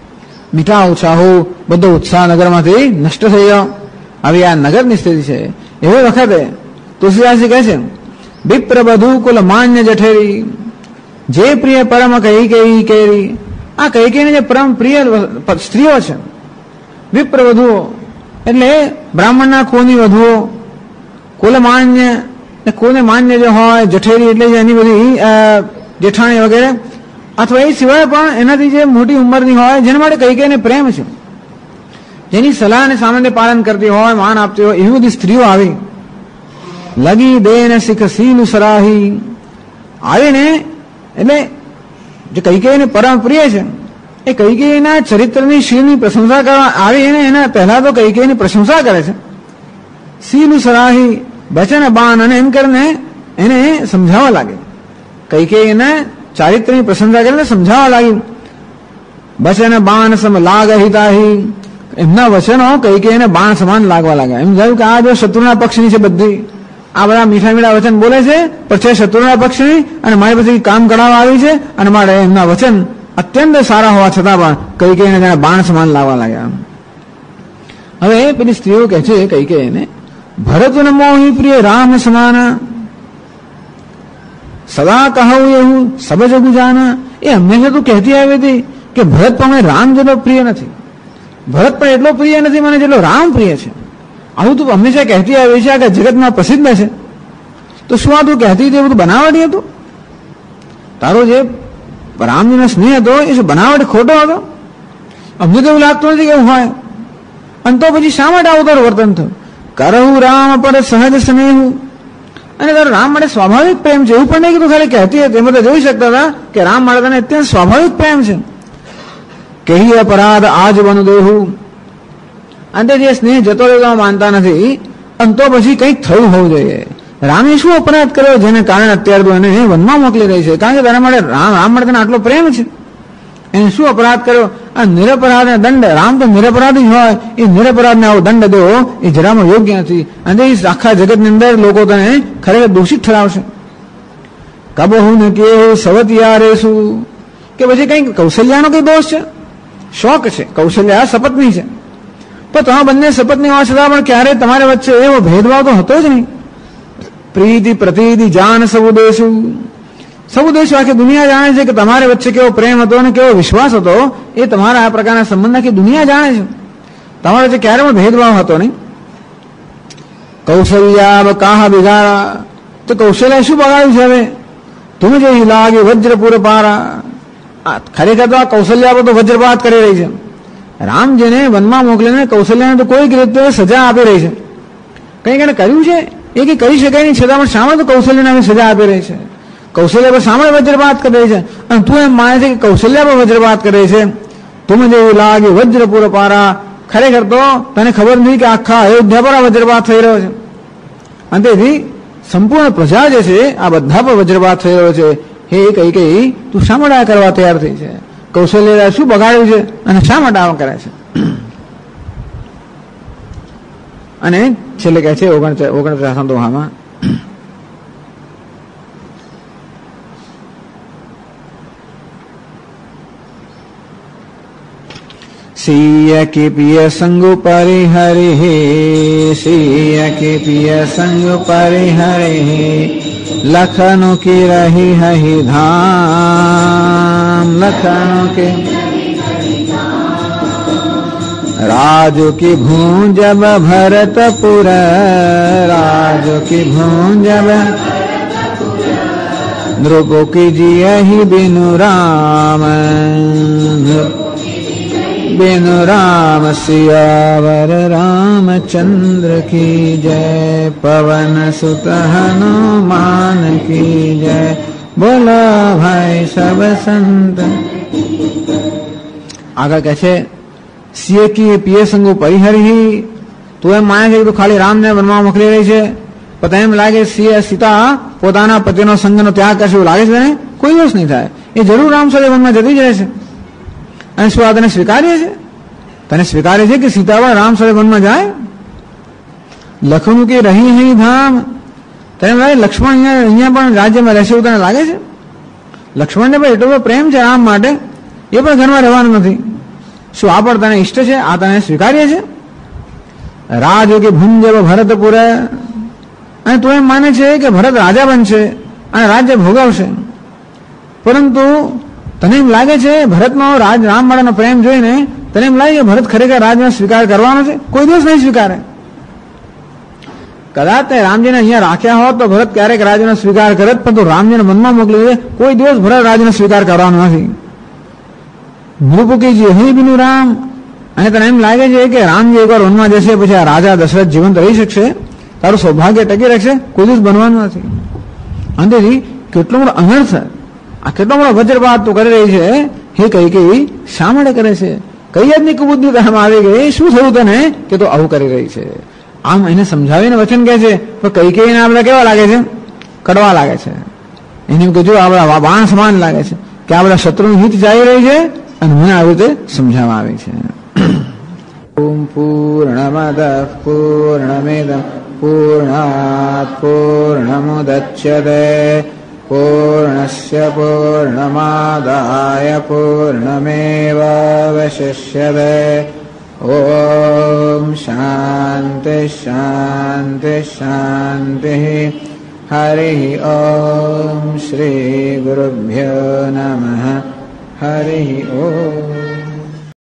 મીઠા ઉત્સાહો બધો ઉત્સાહ નગરમાંથી નષ્ટ થઈ ગયો. હવે આ નગરની સ્થિતિ છે. એવી વખતે તુલસીદાસજી કહે છે, વિપ્ર બધુ કુલ માન્ય જઠેરી, જે પ્રિય પરમ કઈ કઈ કેરી. આ કઈ કઈને જે પરમ પ્રિય સ્ત્રીઓ છે, વિપ્ર વધુઓ એટલે બ્રાહ્મણના કુળની વધુઓ, કુલ માન્ય, કુલને માન્ય જે હોય, જઠેરી એટલે એની બધી જેઠાણી વગેરે, અથવા એ સિવાય પણ એનાથી જે મોટી ઉંમરની હોય, જેના માટે કઈ કઈને પ્રેમ છે, જેની સલાહ અને સામાન્ય પાલન કરતી હોય, માન આપતી હોય, એવી બધી સ્ત્રીઓ આવી. લગી દે ને શીખ સીલું સરાહી, આવીને એટલે જે કૈકેયીને પરમ પ્રિય છે એ કૈકેયીના ચરિત્રની શીલની પ્રશંસા કરવા આવીને એના પહેલા તો કૈકેયીની પ્રશંસા કરે છે. સીલું સરાહી વચન બાન, અને એમ કરીને એને સમજાવવા લાગે. કૈકેયીને ચારિત્રની પ્રશંસા કરીને સમજાવવા લાગી. વચન બાન સમ લાગ હિતાહી, એમના વચનો કૈકેયીને બાણ સમાન લાગવા લાગ્યા. એમ કહ્યું કે આ જો શત્રુના પક્ષની છે બધી, આ બધા મીઠા મીઠા વચન બોલે છે પણ છે શત્રુના પક્ષની, અને મારી પછી કામ કરાવવા આવી છે, અને મારે એમના વચન અત્યંત સારા હોવા છતાં પણ કૈકેયીને તેને બાણ સમાન લાગવા લાગ્યા. હવે પેલી સ્ત્રીઓ કહે છે કૈકેયીને, ભરત ન મોહી પ્રિય રામ સમાન, સદા કહું એવું સબ જગુ જાના. એ હંમેશા તું કહેતી આવી હતી કે ભરત પણ રામ જેટલો પ્રિય નથી, ભરત પણ એટલો પ્રિય નથી મને જેટલો રામ પ્રિય છે. આવું તું હંમેશા કહેતી આવી છે, કે જગતમાં પ્રસિદ્ધ છે. તો શું આ તું કહેતી હતી એ બધું બનાવટી હતું? તારો જે રામજીનો સ્નેહ હતો એ શું બનાવટી ખોટો હતો? અમને તો એવું લાગતું નથી કે એવું હોય. અને તો પછી શા માટે આવું તારું વર્તન થયું? કરહું રામ પર સહજ સ્નેહ, અને તારો રામ માટે સ્વાભાવિક પ્રેમ છે. એવું પણ નહીં કે તું ખાલી કહેતી હતી, એમાં તો જોઈ શકતા હતા કે રામ માટે તને અત્યંત સ્વાભાવિક પ્રેમ છે. કહી અપરાધ આજ બનુ દેહું, અંતે જે સ્નેહ જતો રહેતો માનતા નથી, અને તો પછી કંઈક થયું હોવું જોઈએ. રામે શું અપરાધ કર્યો જેને કારણે અત્યારે તું એને વનમાં મોકલી રહી છે? કારણ કે તારા માટે રામ માટે તને આટલો પ્રેમ છે. એને શું અપરાધ કર્યો? આ નિરપરાધને દંડ, રામ તો નિરપરાધી જ હોય, એ નિરપરાધને આવો દંડ દેવો એ જરામાં યોગ્ય નથી. અને એ આખા જગતની અંદર લોકો તને ખરેખર દોષિત ઠરાવશે. કબહુ ને કેવું સવતિયા રેશું, કે પછી કંઈક કૌશલ્યાનો કઈ દોષ છે? શોખ છે, કૌશલ્યા સપત્ની છે, પણ તમે બંને સપત્ની હોવા છતાં પણ ક્યારેય તમારી વચ્ચે એવો ભેદભાવ તો હતો જ નહીં. પ્રીતિ પ્રતિનિધિ જાન સબુ દેશું, સબુ દેશ આખી દુનિયા જાણે છે કે તમારી વચ્ચે કેવો પ્રેમ હતો અને કેવો વિશ્વાસ હતો. એ તમારા આ પ્રકારના સંબંધ આખી દુનિયા જાણે છે. તમારા વચ્ચે ક્યારે પણ ભેદભાવ હતો નહીં. કૌશલ્યા કાહા બિગાડા, તો કૌશલ્ય શું બગાડ્યું છે? હવે તું જે લાગે વજ્રપુર પારા, ખરેખર તો આ કૌશલ્યા તો વજ્રપાત કરી રહી છે. રામ જેને વનમાં મોકલીને કૌશલ્યાને તો કોઈક રીતે સજા આપી રહી છે. કંઈક એને કર્યું છે એ કંઈ કરી શકાય નહીં, છતાં પણ શા માટે કૌશલ્યને સજા આપી રહી છે? કૌશલ્ય પર સામે વજ્રપાત કરી રહી છે, અને તું એમ માને છે કે કૌશલ્ય પર વજ્રપાત કરી રહી છે. તું જેવું લાગે વજ્રપુર પારા, ખરેખર તો તને ખબર નથી કે આખા અયોધ્યા પર આ વજ્રપાત થઈ રહ્યો છે. અને તેથી સંપૂર્ણ પ્રજા જે છે આ બધા પર વજ્રપાત થઈ રહ્યો છે. હે કઈ તું શા માટે આ કરવા તૈયાર થઈ છે? કૌશલ્ય શું બગાડ્યું છે અને શા માટે આવા કરે છે? અને છેલ્લે કહે છે 49 દોહામાં, સિય કે પિય સંગ પરિહરે, સિય કે પિય સંગ પરિહરે, લખનો કે રહી હહિ ધામ, લખનો કે राजो की भूंजब भरतपुर, राजो की भूंजब नृगो की जियहि बिनु राम, बिनु राम सियावर रामचंद्र की जय, पवन सुत हनुमान की जय, बोलो भाई सब संत. आगे कैसे સિય કી પિય સંગો પરિહરી, તું એમ માને છે કે તું ખાલી રામને વનમાં મોકલી રહી છે, પણ એમ લાગે સીતા પોતાના પતિનો સંગનો ત્યાગ કરશે એવું લાગે છે ને? કોઈ દિવસ નહીં થાય. એ જરૂર રામ સાથે વનમાં જતી જ રહેશે. અને શું આ તને સ્વીકાર્ય છે? તને સ્વીકાર્ય છે કે સીતાવા રામ સાથે વનમાં જાય? લખનું કે રહી હઈ ધામ, તને લાગે લક્ષ્મણ અહીંયા પણ રાજ્યમાં રહેશે એવું તને લાગે છે? લક્ષ્મણને પણ એટલો પ્રેમ છે રામ માટે, એ પણ ઘરમાં રહેવાનું નથી. શું આ પણ તને ઇષ્ટ છે? આ તને સ્વીકાર્ય છે? રાજયોગી ભુંજવ ભરતપુર, અને તું એમ માને છે કે ભરત રાજા બનશે અને રાજ્ય ભોગવશે, પરંતુ તને એમ લાગે છે ભરતનો રામ વાળાનો પ્રેમ જોઈને તને એમ લાગે કે ભરત ખરેખર રાજનો સ્વીકાર કરવાનો છે? કોઈ દિવસ નહીં સ્વીકારે. કદાચ તે રામજીને અહીંયા રાખ્યા હોત તો ભરત ક્યારેક રાજનો સ્વીકાર કરત, પરંતુ રામજીને મનમાં મોકલી દે, કોઈ દિવસ ભરત રાજનો સ્વીકાર કરવાનો નથી. નૃપુકીજી હે બિનુ રામ, અને તને એમ લાગે છે કે રામજી એકવાર વનમાં જશે પછી આ રાજા દશરથ જીવંત રહી શકશે, તારું સૌભાગ્ય ટકી રહેશે? કોઈ દિવસ બનવાનું નથી. અંતેથી કેટલો મોટો અનર્થ, આ કેટલો મોટો વજ્રપાત તું કરી રહી છે, હે કૈકેયી શા માટે કરે છે? કઈ જાતની કુબુદ્ધિ તારામાં આવી ગઈ? શું થયું તને કે તું આવું કરી રહી છે? આમ એને સમજાવીને વચન કહે છે, તો કૈકેયીને આ બધા કેવા લાગે છે? કડવા લાગે છે. એને એમ કે જો આ બધા બાણ સમાન લાગે છે કે આ બધા શત્રુનું હિત ચાલી રહી છે અને મને આવી રીતે સમજાવવા આવી છે. ઓમ પૂર્ણમદ પૂર્ણમિદં પૂર્ણાત પૂર્ણમુદચ્યતે પૂર્ણસ્ય પૂર્ણમાદાય પૂર્ણમેવાવશિષ્યતે. ઓમ શાંતિ શાંતિ શાંતિ. હરિ ઓમ શ્રી ગુરુભ્યો નમઃ. હરિ ઓમ.